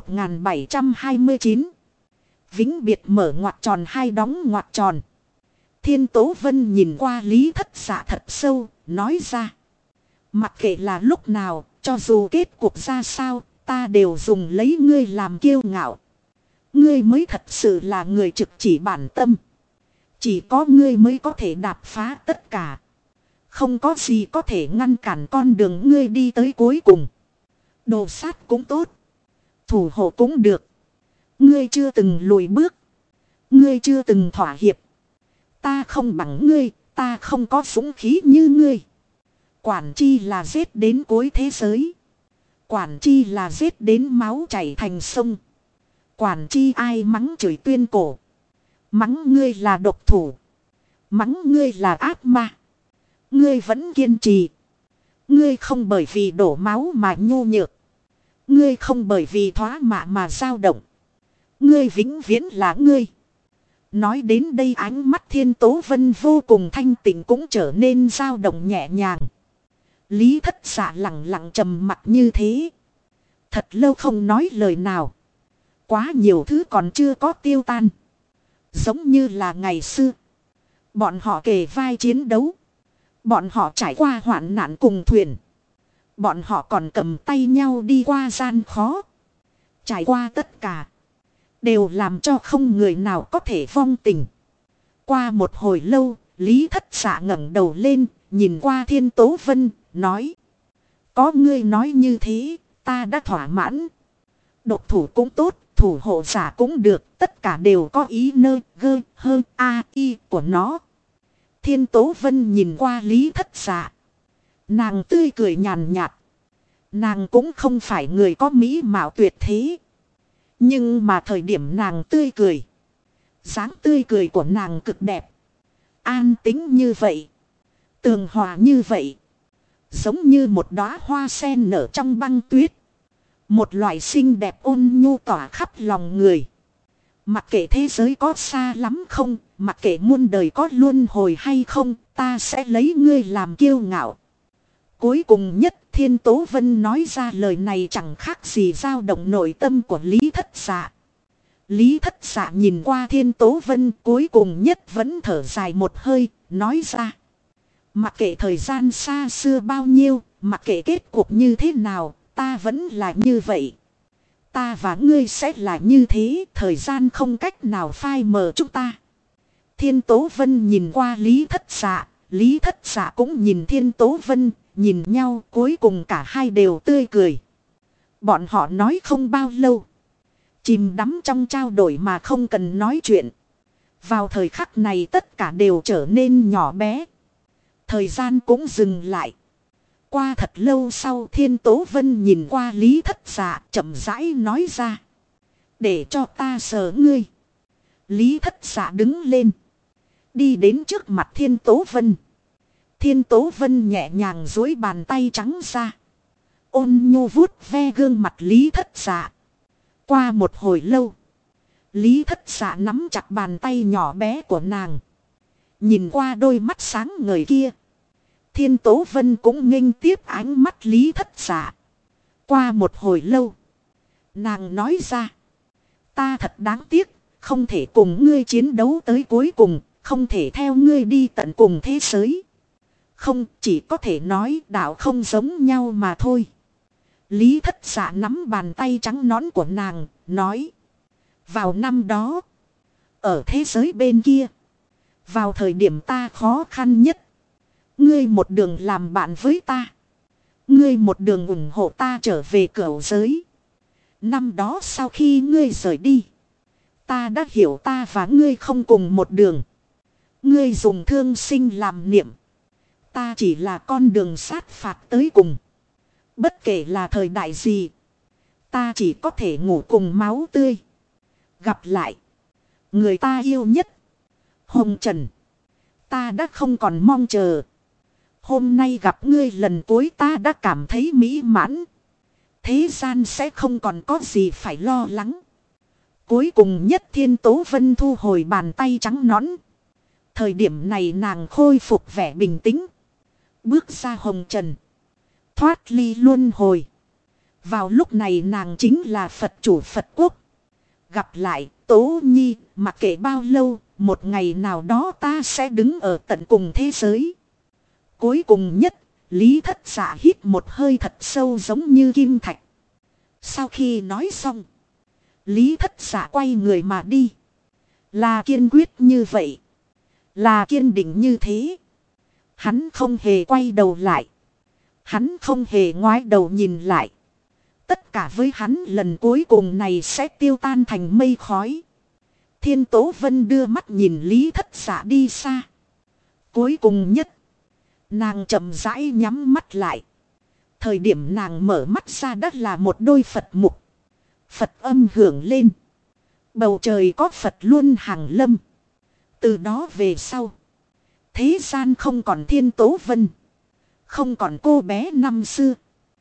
Speaker 1: 1729. Vĩnh biệt mở ngoặc tròn hay đóng ngoặc tròn. Thiên Tố Vân nhìn qua Lý Thất Dạ thật sâu, nói ra. Mặc kệ là lúc nào, cho dù kết cục ra sao, ta đều dùng lấy ngươi làm kiêu ngạo. Ngươi mới thật sự là người trực chỉ bản tâm. Chỉ có ngươi mới có thể đạp phá tất cả. Không có gì có thể ngăn cản con đường ngươi đi tới cuối cùng. Đồ sát cũng tốt, thủ hộ cũng được. Ngươi chưa từng lùi bước. Ngươi chưa từng thỏa hiệp. Ta không bằng ngươi, ta không có dũng khí như ngươi. Quản chi là giết đến cuối thế giới. Quản chi là giết đến máu chảy thành sông. Quản chi ai mắng chửi tuyên cổ. Mắng ngươi là độc thủ. Mắng ngươi là ác ma. Ngươi vẫn kiên trì. Ngươi không bởi vì đổ máu mà nhu nhược. Ngươi không bởi vì thoá mạ mà dao động. Ngươi vĩnh viễn là ngươi. Nói đến đây ánh mắt Thiên Tố Vân vô cùng thanh tịnh cũng trở nên dao động nhẹ nhàng. Lý Thất Dạ lặng lặng trầm mặc như thế. Thật lâu không nói lời nào. Quá nhiều thứ còn chưa có tiêu tan. Giống như là ngày xưa. Bọn họ kề vai chiến đấu. Bọn họ trải qua hoạn nạn cùng thuyền. Bọn họ còn cầm tay nhau đi qua gian khó. Trải qua tất cả. Đều làm cho không người nào có thể vong tình. Qua một hồi lâu, Lý Thất Dạ ngẩng đầu lên, nhìn qua Thiên Tố Vân, nói. Có ngươi nói như thế, ta đã thỏa mãn. Độc thủ cũng tốt, thủ hộ giả cũng được, tất cả đều có ý nơ, gơ, hơ, a, y của nó. Thiên Tố Vân nhìn qua Lý Thất Dạ. Nàng tươi cười nhàn nhạt. Nàng cũng không phải người có mỹ mạo tuyệt thế. Nhưng mà thời điểm nàng tươi cười. Dáng tươi cười của nàng cực đẹp. An tĩnh như vậy. Tường hòa như vậy. Giống như một đóa hoa sen nở trong băng tuyết. Một loại xinh đẹp ôn nhu tỏa khắp lòng người. Mặc kệ thế giới có xa lắm không, mặc kệ muôn đời có luân hồi hay không, ta sẽ lấy ngươi làm kiêu ngạo. Cuối cùng nhất Thiên Tố Vân nói ra lời này chẳng khác gì dao động nội tâm của Lý Thất Dạ. Lý Thất Dạ nhìn qua Thiên Tố Vân cuối cùng nhất vẫn thở dài một hơi, nói ra. Mặc kệ thời gian xa xưa bao nhiêu, mặc kệ kết cục như thế nào, ta vẫn là như vậy. Ta và ngươi sẽ là như thế, thời gian không cách nào phai mờ chúng ta. Thiên Tố Vân nhìn qua Lý Thất Dạ, Lý Thất Dạ cũng nhìn Thiên Tố Vân, nhìn nhau cuối cùng cả hai đều tươi cười. Bọn họ nói không bao lâu. Chìm đắm trong trao đổi mà không cần nói chuyện. Vào thời khắc này tất cả đều trở nên nhỏ bé. Thời gian cũng dừng lại. Qua thật lâu sau Thiên Tố Vân nhìn qua Lý Thất Dạ chậm rãi nói ra. Để cho ta sờ ngươi. Lý Thất Dạ đứng lên. Đi đến trước mặt Thiên Tố Vân. Thiên Tố Vân nhẹ nhàng duỗi bàn tay trắng ra. Ôn nhu vuốt ve gương mặt Lý Thất Dạ. Qua một hồi lâu. Lý Thất Dạ nắm chặt bàn tay nhỏ bé của nàng. Nhìn qua đôi mắt sáng ngời kia. Thiên Tố Vân cũng nghênh tiếp ánh mắt Lý Thất Dạ. Qua một hồi lâu. Nàng nói ra. Ta thật đáng tiếc. Không thể cùng ngươi chiến đấu tới cuối cùng. Không thể theo ngươi đi tận cùng thế giới. Không, chỉ có thể nói đạo không giống nhau mà thôi. Lý Thất Dạ nắm bàn tay trắng nõn của nàng, nói. Vào năm đó, ở thế giới bên kia, vào thời điểm ta khó khăn nhất, ngươi một đường làm bạn với ta. Ngươi một đường ủng hộ ta trở về cửu giới. Năm đó sau khi ngươi rời đi, ta đã hiểu ta và ngươi không cùng một đường. Ngươi dùng thương sinh làm niệm. Ta chỉ là con đường sát phạt tới cùng. Bất kể là thời đại gì, ta chỉ có thể ngủ cùng máu tươi. Gặp lại người ta yêu nhất, Hồng Trần, ta đã không còn mong chờ. Hôm nay gặp ngươi lần cuối ta đã cảm thấy mỹ mãn. Thế gian sẽ không còn có gì phải lo lắng. Cuối cùng nhất Thiên Tố Vân thu hồi bàn tay trắng nõn. Thời điểm này nàng khôi phục vẻ bình tĩnh. Bước ra hồng trần. Thoát ly luân hồi. Vào lúc này nàng chính là Phật chủ Phật quốc. Gặp lại Tố Nhi, mặc kệ bao lâu, một ngày nào đó ta sẽ đứng ở tận cùng thế giới. Cuối cùng nhất, Lý Thất Dạ hít một hơi thật sâu giống như kim thạch. Sau khi nói xong, Lý Thất Dạ quay người mà đi. Là kiên quyết như vậy. Là kiên định như thế. Hắn không hề quay đầu lại. Hắn không hề ngoái đầu nhìn lại. Tất cả với hắn lần cuối cùng này sẽ tiêu tan thành mây khói. Thiên Tố Vân đưa mắt nhìn Lý Thất Dạ đi xa. Cuối cùng nhất, nàng chậm rãi nhắm mắt lại. Thời điểm nàng mở mắt ra đất là một đôi Phật mục. Phật âm hưởng lên. Bầu trời có Phật luôn hàng lâm. Từ đó về sau, thế gian không còn Thiên Tố Vân, không còn cô bé năm xưa.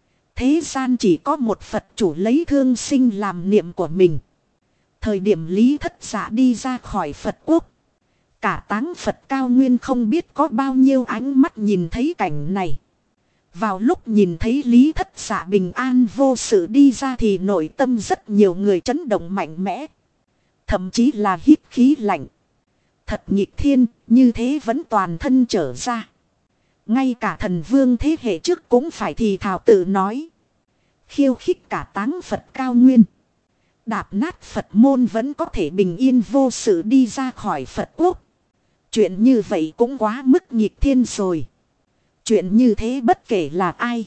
Speaker 1: Thế gian chỉ có một Phật chủ lấy thương sinh làm niệm của mình. Thời điểm Lý Thất Dạ đi ra khỏi Phật quốc, cả táng Phật cao nguyên không biết có bao nhiêu ánh mắt nhìn thấy cảnh này. Vào lúc nhìn thấy Lý Thất Dạ bình an vô sự đi ra thì nội tâm rất nhiều người chấn động mạnh mẽ. Thậm chí là hít khí lạnh. Thật nghịch thiên, như thế vẫn toàn thân trở ra. Ngay cả thần vương thế hệ trước cũng phải thì thào tự nói. Khiêu khích cả táng Phật cao nguyên. Đạp nát Phật môn vẫn có thể bình yên vô sự đi ra khỏi Phật quốc. Chuyện như vậy cũng quá mức nghịch thiên rồi. Chuyện như thế bất kể là ai,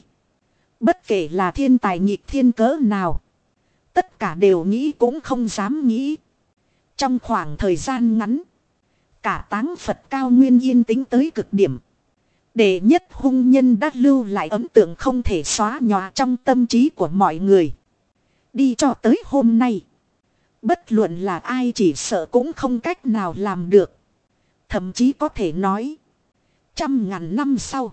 Speaker 1: bất kể là thiên tài nghịch thiên cỡ nào, tất cả đều nghĩ cũng không dám nghĩ. Trong khoảng thời gian ngắn, cả táng Phật cao nguyên yên tĩnh tới cực điểm. Đệ nhất hung nhân đã lưu lại ấn tượng không thể xóa nhòa trong tâm trí của mọi người. Đi cho tới hôm nay, bất luận là ai chỉ sợ cũng không cách nào làm được. Thậm chí có thể nói, 100.000 năm sau,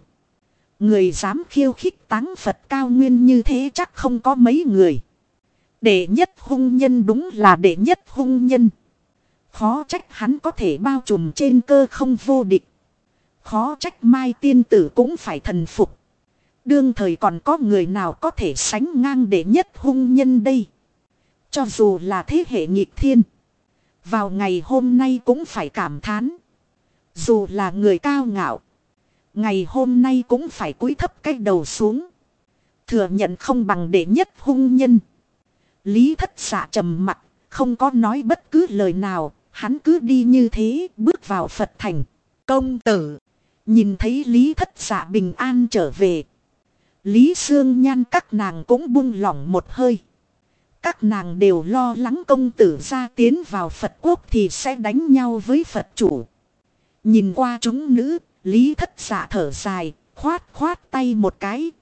Speaker 1: người dám khiêu khích táng Phật cao nguyên như thế chắc không có mấy người. Đệ nhất hung nhân đúng là đệ nhất hung nhân. Khó trách hắn có thể bao trùm trên cơ không vô địch. Khó trách Mai tiên tử cũng phải thần phục. Đương thời còn có người nào có thể sánh ngang đệ nhất hung nhân đây. Cho dù là thế hệ nghịch thiên, vào ngày hôm nay cũng phải cảm thán. Dù là người cao ngạo, ngày hôm nay cũng phải cúi thấp cái đầu xuống. Thừa nhận không bằng đệ nhất hung nhân. Lý Thất Dạ trầm mặc, không có nói bất cứ lời nào. Hắn cứ đi như thế, bước vào Phật thành. Công tử, nhìn thấy Lý Thất Dạ bình an trở về, Lý Sương Nhan các nàng cũng buông lỏng một hơi. Các nàng đều lo lắng công tử ra tiến vào Phật quốc thì sẽ đánh nhau với Phật chủ. Nhìn qua chúng nữ, Lý Thất Dạ thở dài, khoát tay một cái,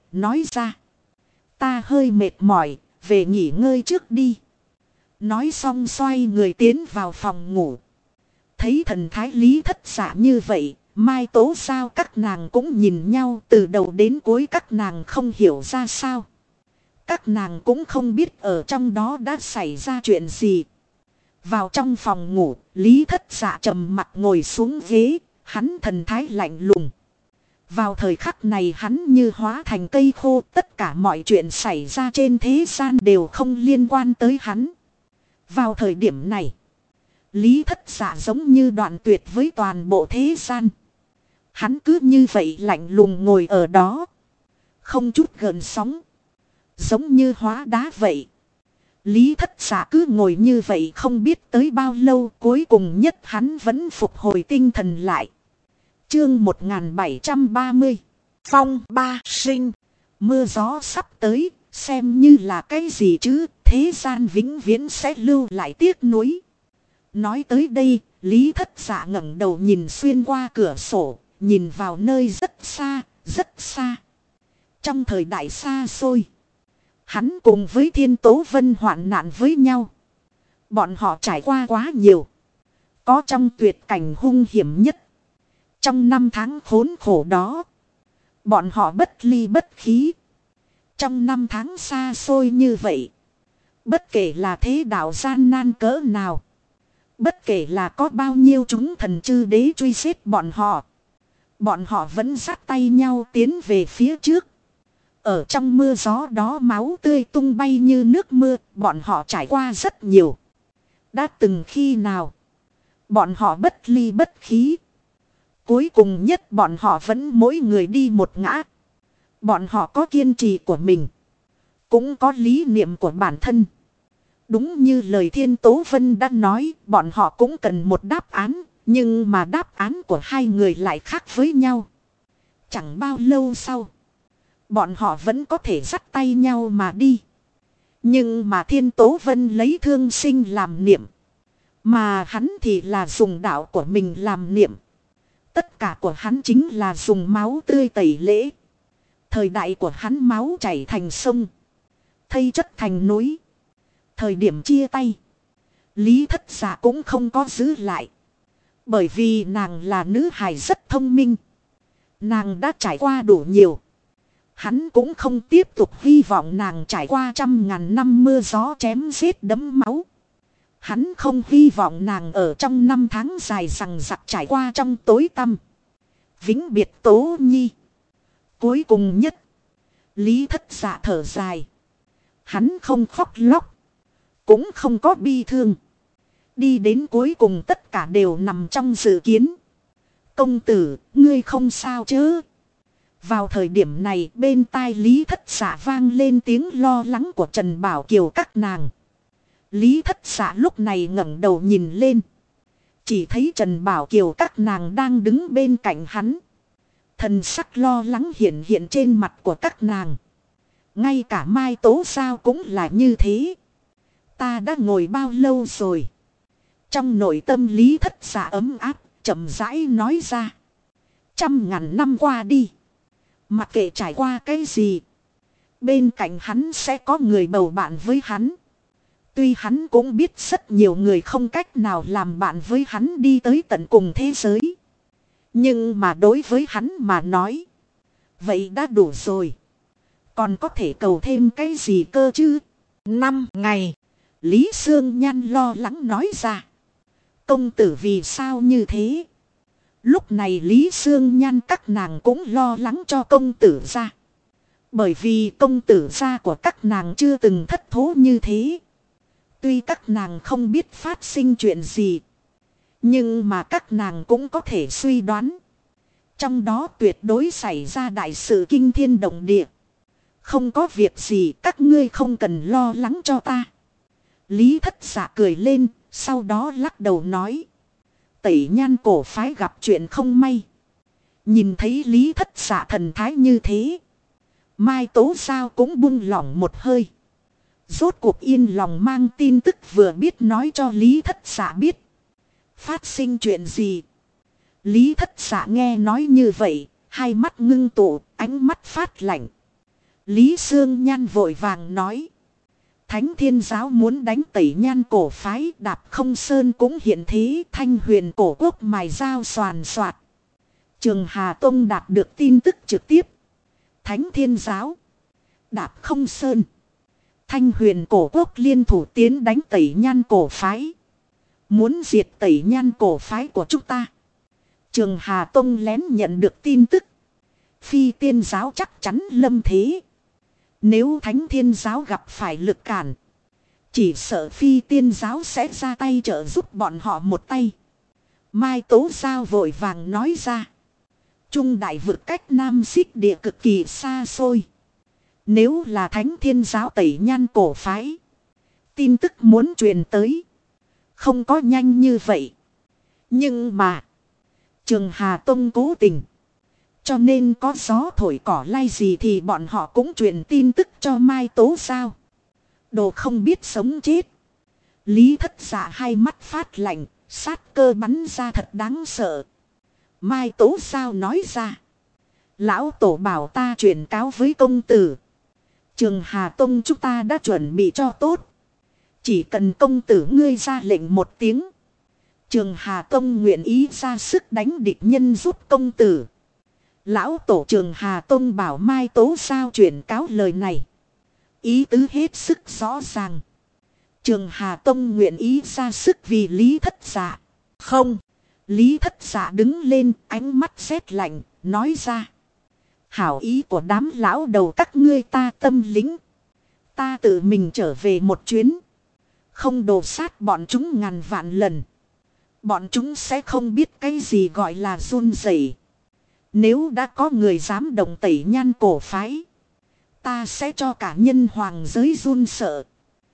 Speaker 1: nói ra. Ta hơi mệt mỏi, về nghỉ ngơi trước đi. Nói xong xoay người tiến vào phòng ngủ. Thấy thần thái Lý Thất Dạ như vậy, Mai Tố Sao các nàng cũng nhìn nhau, từ đầu đến cuối các nàng không hiểu ra sao. Các nàng cũng không biết ở trong đó đã xảy ra chuyện gì. Vào trong phòng ngủ, Lý Thất Dạ trầm mặt ngồi xuống ghế, hắn thần thái lạnh lùng. Vào thời khắc này hắn như hóa thành cây khô, tất cả mọi chuyện xảy ra trên thế gian đều không liên quan tới hắn. Vào thời điểm này, Lý Thất Dạ giống như đoạn tuyệt với toàn bộ thế gian. Hắn cứ như vậy lạnh lùng ngồi ở đó, không chút gợn sóng, giống như hóa đá vậy. Lý Thất Dạ cứ ngồi như vậy không biết tới bao lâu, cuối cùng nhất hắn vẫn phục hồi tinh thần lại. Chương 1730 Phong ba sinh. Mưa gió sắp tới, xem như là cái gì chứ, thế gian vĩnh viễn sẽ lưu lại tiếc nuối. Nói tới đây, Lý Thất Dạ ngẩng đầu nhìn xuyên qua cửa sổ, nhìn vào nơi rất xa, rất xa. Trong thời đại xa xôi, hắn cùng với Thiên Tố Vân hoạn nạn với nhau. Bọn họ trải qua quá nhiều. Có trong tuyệt cảnh hung hiểm nhất. Trong năm tháng khốn khổ đó, bọn họ bất ly bất khí. Trong năm tháng xa xôi như vậy, bất kể là thế đạo gian nan cỡ nào, bất kể là có bao nhiêu chúng thần chư đế truy giết bọn họ vẫn dắt tay nhau tiến về phía trước. Ở trong mưa gió đó máu tươi tung bay như nước mưa, bọn họ trải qua rất nhiều. Đã từng khi nào, bọn họ bất ly bất khí. Cuối cùng nhất bọn họ vẫn mỗi người đi một ngã. Bọn họ có kiên trì của mình, cũng có lý niệm của bản thân. Đúng như lời Thiên Tố Vân đã nói, bọn họ cũng cần một đáp án, nhưng mà đáp án của hai người lại khác với nhau. Chẳng bao lâu sau, bọn họ vẫn có thể dắt tay nhau mà đi. Nhưng mà Thiên Tố Vân lấy thương sinh làm niệm, mà hắn thì là dùng đạo của mình làm niệm. Tất cả của hắn chính là dùng máu tươi tẩy lễ. Thời đại của hắn máu chảy thành sông, thây chất thành núi. Thời điểm chia tay, Lý Thất Dạ cũng không có giữ lại. Bởi vì nàng là nữ hài rất thông minh. Nàng đã trải qua đủ nhiều. Hắn cũng không tiếp tục hy vọng nàng trải qua trăm ngàn năm mưa gió chém giết đẫm máu. Hắn không hy vọng nàng ở trong năm tháng dài rằng rặc trải qua trong tối tăm. Vĩnh biệt Tố Nhi. Cuối cùng nhất, Lý Thất Dạ thở dài. Hắn không khóc lóc, cũng không có bi thương. Đi đến cuối cùng tất cả đều nằm trong dự kiến. Công tử, ngươi không sao chứ? Vào thời điểm này bên tai Lý Thất Dạ vang lên tiếng lo lắng của Trần Bảo Kiều các nàng. Lý Thất Dạ lúc này ngẩng đầu nhìn lên. Chỉ thấy Trần Bảo Kiều các nàng đang đứng bên cạnh hắn. Thần sắc lo lắng hiện hiện trên mặt của các nàng. Ngay cả Mai Tố Sao cũng là như thế. Ta đã ngồi bao lâu rồi? Trong nội tâm Lý Thất Dạ ấm áp, chậm rãi nói ra. 100.000 năm qua đi, mặc kệ trải qua cái gì, bên cạnh hắn sẽ có người bầu bạn với hắn. Tuy hắn cũng biết rất nhiều người không cách nào làm bạn với hắn đi tới tận cùng thế giới. Nhưng mà đối với hắn mà nói, vậy đã đủ rồi. Còn có thể cầu thêm cái gì cơ chứ? 5 ngày. Lý Sương Nhan lo lắng nói ra. Công tử vì sao như thế? Lúc này Lý Sương Nhan các nàng cũng lo lắng cho công tử ra. Bởi vì công tử gia của các nàng chưa từng thất thố như thế. Tuy các nàng không biết phát sinh chuyện gì, nhưng mà các nàng cũng có thể suy đoán. Trong đó tuyệt đối xảy ra đại sự kinh thiên động địa. Không có việc gì, các ngươi không cần lo lắng cho ta. Lý Thất Dạ cười lên, sau đó lắc đầu nói. Tẩy Nhan cổ phái gặp chuyện không may. Nhìn thấy Lý Thất Dạ thần thái như thế, Mai Tố Sao cũng buông lỏng một hơi. Rốt cuộc yên lòng mang tin tức vừa biết nói cho Lý Thất Dạ biết. Phát sinh chuyện gì? Lý Thất Dạ nghe nói như vậy, hai mắt ngưng tụ, ánh mắt phát lạnh. Lý Sương Nhan vội vàng nói. Thánh Thiên Giáo muốn đánh Tẩy Nhan cổ phái, Đạp Không Sơn cũng hiện thế, Thanh Huyền cổ quốc mài dao xoàn xoạt. Trường Hà Tông đạt được tin tức trực tiếp. Thánh Thiên Giáo, Đạp Không Sơn, Thanh Huyền cổ quốc liên thủ tiến đánh Tẩy Nhan cổ phái. Muốn diệt Tẩy Nhan cổ phái của chúng ta. Trường Hà Tông lén nhận được tin tức. Phi Tiên Giáo chắc chắn lâm thế. Nếu Thánh Thiên Giáo gặp phải lực cản, chỉ sợ Phi Tiên Giáo sẽ ra tay trợ giúp bọn họ một tay. Mai Tố Giao vội vàng nói ra. Trung đại vực cách Nam Xích địa cực kỳ xa xôi. Nếu là Thánh Thiên Giáo Tẩy Nhan cổ phái, tin tức muốn truyền tới, không có nhanh như vậy. Nhưng mà Trường Hà Tông cố tình, cho nên có gió thổi cỏ lay gì thì bọn họ cũng truyền tin tức cho Mai Tố Giao. Đồ không biết sống chết. Lý Thất Dạ hai mắt phát lạnh, sát cơ bắn ra thật đáng sợ. Mai Tố Giao nói ra. Lão tổ bảo ta chuyển cáo với công tử. Trường Hà Tông chúng ta đã chuẩn bị cho tốt. Chỉ cần công tử ngươi ra lệnh một tiếng, Trường Hà Tông nguyện ý ra sức đánh địch nhân giúp công tử. Lão tổ Trường Hà Tông bảo Mai Tố Giao chuyển cáo lời này. Ý tứ hết sức rõ ràng. Trường Hà Tông nguyện ý ra sức vì Lý Thất Dạ. Không. Lý Thất Dạ đứng lên, ánh mắt rét lạnh, nói ra. Hảo ý của đám lão đầu các ngươi ta tâm lĩnh. Ta tự mình trở về một chuyến. Không đổ sát bọn chúng ngàn vạn lần. Bọn chúng sẽ không biết cái gì gọi là run rẩy. Nếu đã có người dám động Tẩy Nhan cổ phái, ta sẽ cho cả nhân hoàng giới run sợ.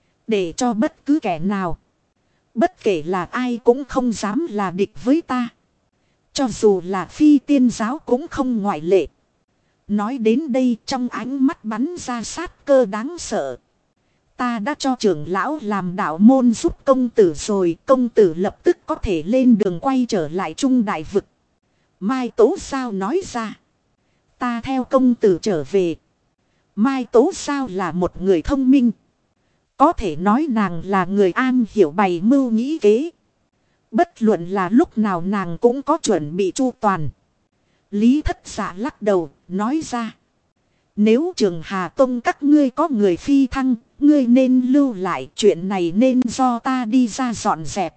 Speaker 1: Để cho bất cứ kẻ nào, bất kể là ai cũng không dám là địch với ta. Cho dù là Phi Tiên Giáo cũng không ngoại lệ. Nói đến đây trong ánh mắt bắn ra sát cơ đáng sợ. Ta đã cho trưởng lão làm đạo môn giúp công tử rồi. Công tử lập tức có thể lên đường quay trở lại Trung đại vực. Mai Tố Giao nói ra. Ta theo công tử trở về. Mai Tố Giao là một người thông minh. Có thể nói nàng là người an hiểu bày mưu nghĩ kế. Bất luận là lúc nào nàng cũng có chuẩn bị chu toàn. Lý Thất Dạ lắc đầu, nói ra. Nếu Trường Hà Tông các ngươi có người phi thăng, ngươi nên lưu lại, chuyện này nên do ta đi ra dọn dẹp.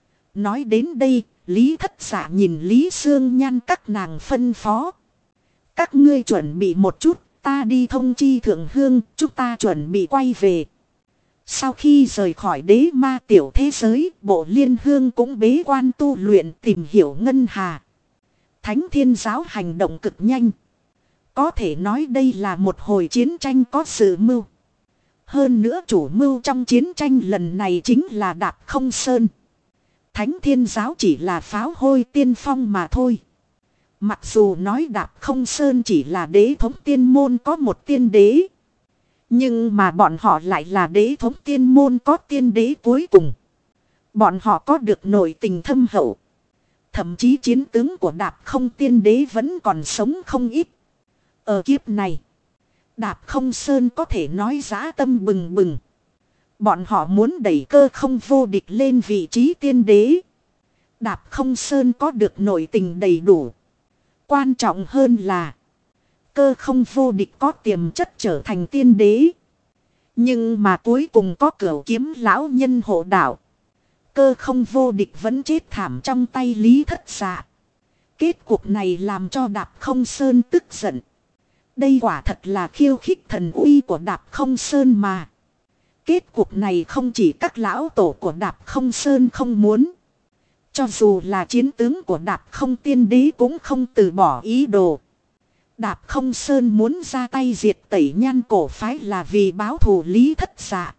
Speaker 1: Nói đến đây, Lý Thất Dạ nhìn Lý Sương Nhan các nàng phân phó. Các ngươi chuẩn bị một chút, ta đi thông chi thượng hương, chúng ta chuẩn bị quay về. Sau khi rời khỏi đế ma tiểu thế giới, Bộ Liên Hương cũng bế quan tu luyện tìm hiểu ngân hà. Thánh Thiên Giáo hành động cực nhanh. Có thể nói đây là một hồi chiến tranh có sự mưu. Hơn nữa chủ mưu trong chiến tranh lần này chính là Đạp Không Sơn. Thánh Thiên Giáo chỉ là pháo hôi tiên phong mà thôi. Mặc dù nói Đạp Không Sơn chỉ là đế thống tiên môn có một tiên đế. Nhưng mà bọn họ lại là đế thống tiên môn có tiên đế cuối cùng. Bọn họ có được nội tình thâm hậu. Thậm chí chiến tướng của Đạp Không tiên đế vẫn còn sống không ít. Ở kiếp này, Đạp Không Sơn có thể nói dã tâm bừng bừng. Bọn họ muốn đẩy Cơ Không vô địch lên vị trí tiên đế. Đạp Không Sơn có được nội tình đầy đủ. Quan trọng hơn là Cơ Không vô địch có tiềm chất trở thành tiên đế. Nhưng mà cuối cùng có Cửu Kiếm lão nhân hộ đạo. Cơ Không vô địch vẫn chết thảm trong tay Lý Thất Dạ. Kết cục này làm cho Đạp Không Sơn tức giận. Đây quả thật là khiêu khích thần uy của Đạp Không Sơn mà. Kết cục này không chỉ các lão tổ của Đạp Không Sơn không muốn. Cho dù là chiến tướng của Đạp Không tiên đế cũng không từ bỏ ý đồ. Đạp Không Sơn muốn ra tay diệt Tẩy Nhan cổ phái là vì báo thù Lý Thất Dạ.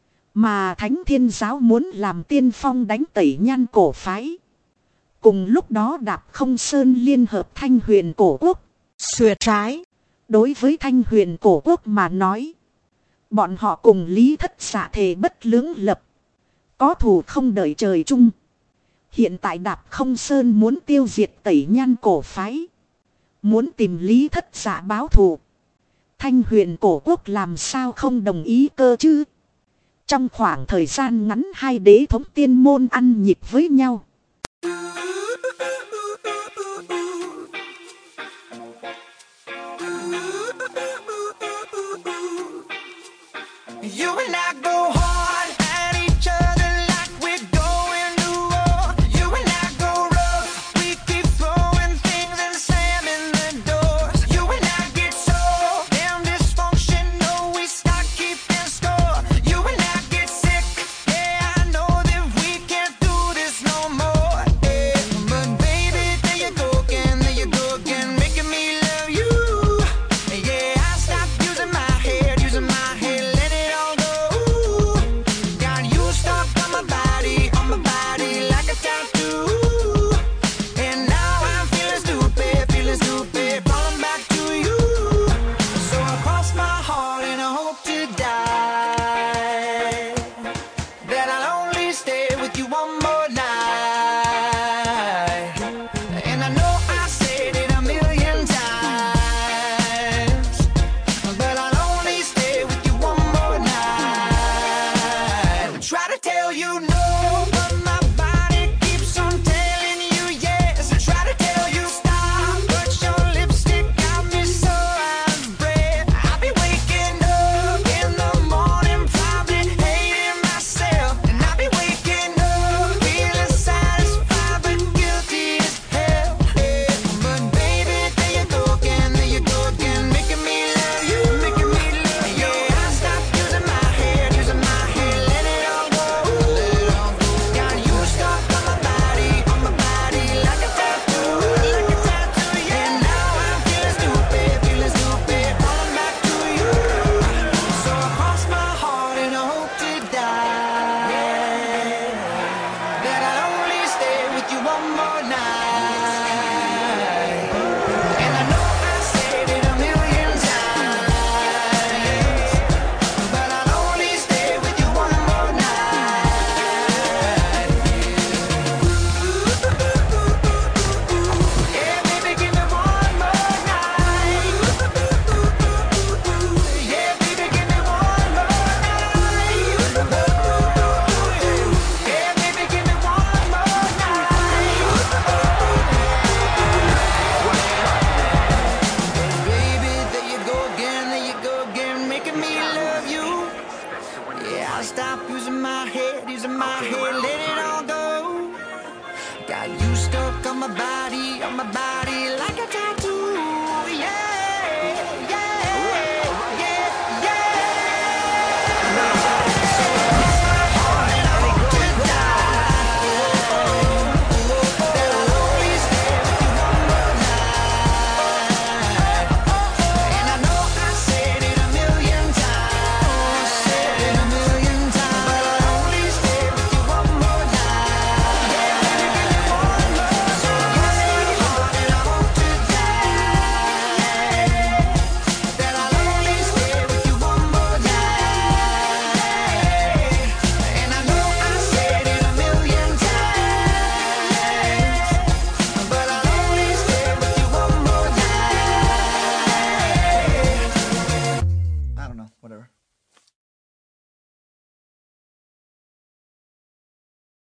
Speaker 1: Mà Thánh Thiên Giáo muốn làm tiên phong đánh Tẩy Nhan cổ phái. Cùng lúc đó Đạp Không Sơn liên hợp Thanh Huyền cổ quốc. Xuyệt trái. Đối với Thanh Huyền cổ quốc mà nói, bọn họ cùng Lý Thất Dạ thề bất lưỡng lập. Có thù không đợi trời chung. Hiện tại Đạp Không Sơn muốn tiêu diệt Tẩy Nhan cổ phái. Muốn tìm Lý Thất Dạ báo thù. Thanh Huyền cổ quốc làm sao không đồng ý cơ chứ? Trong khoảng thời gian ngắn hai đế thống tiên môn ăn nhịp với nhau.
Speaker 2: You and I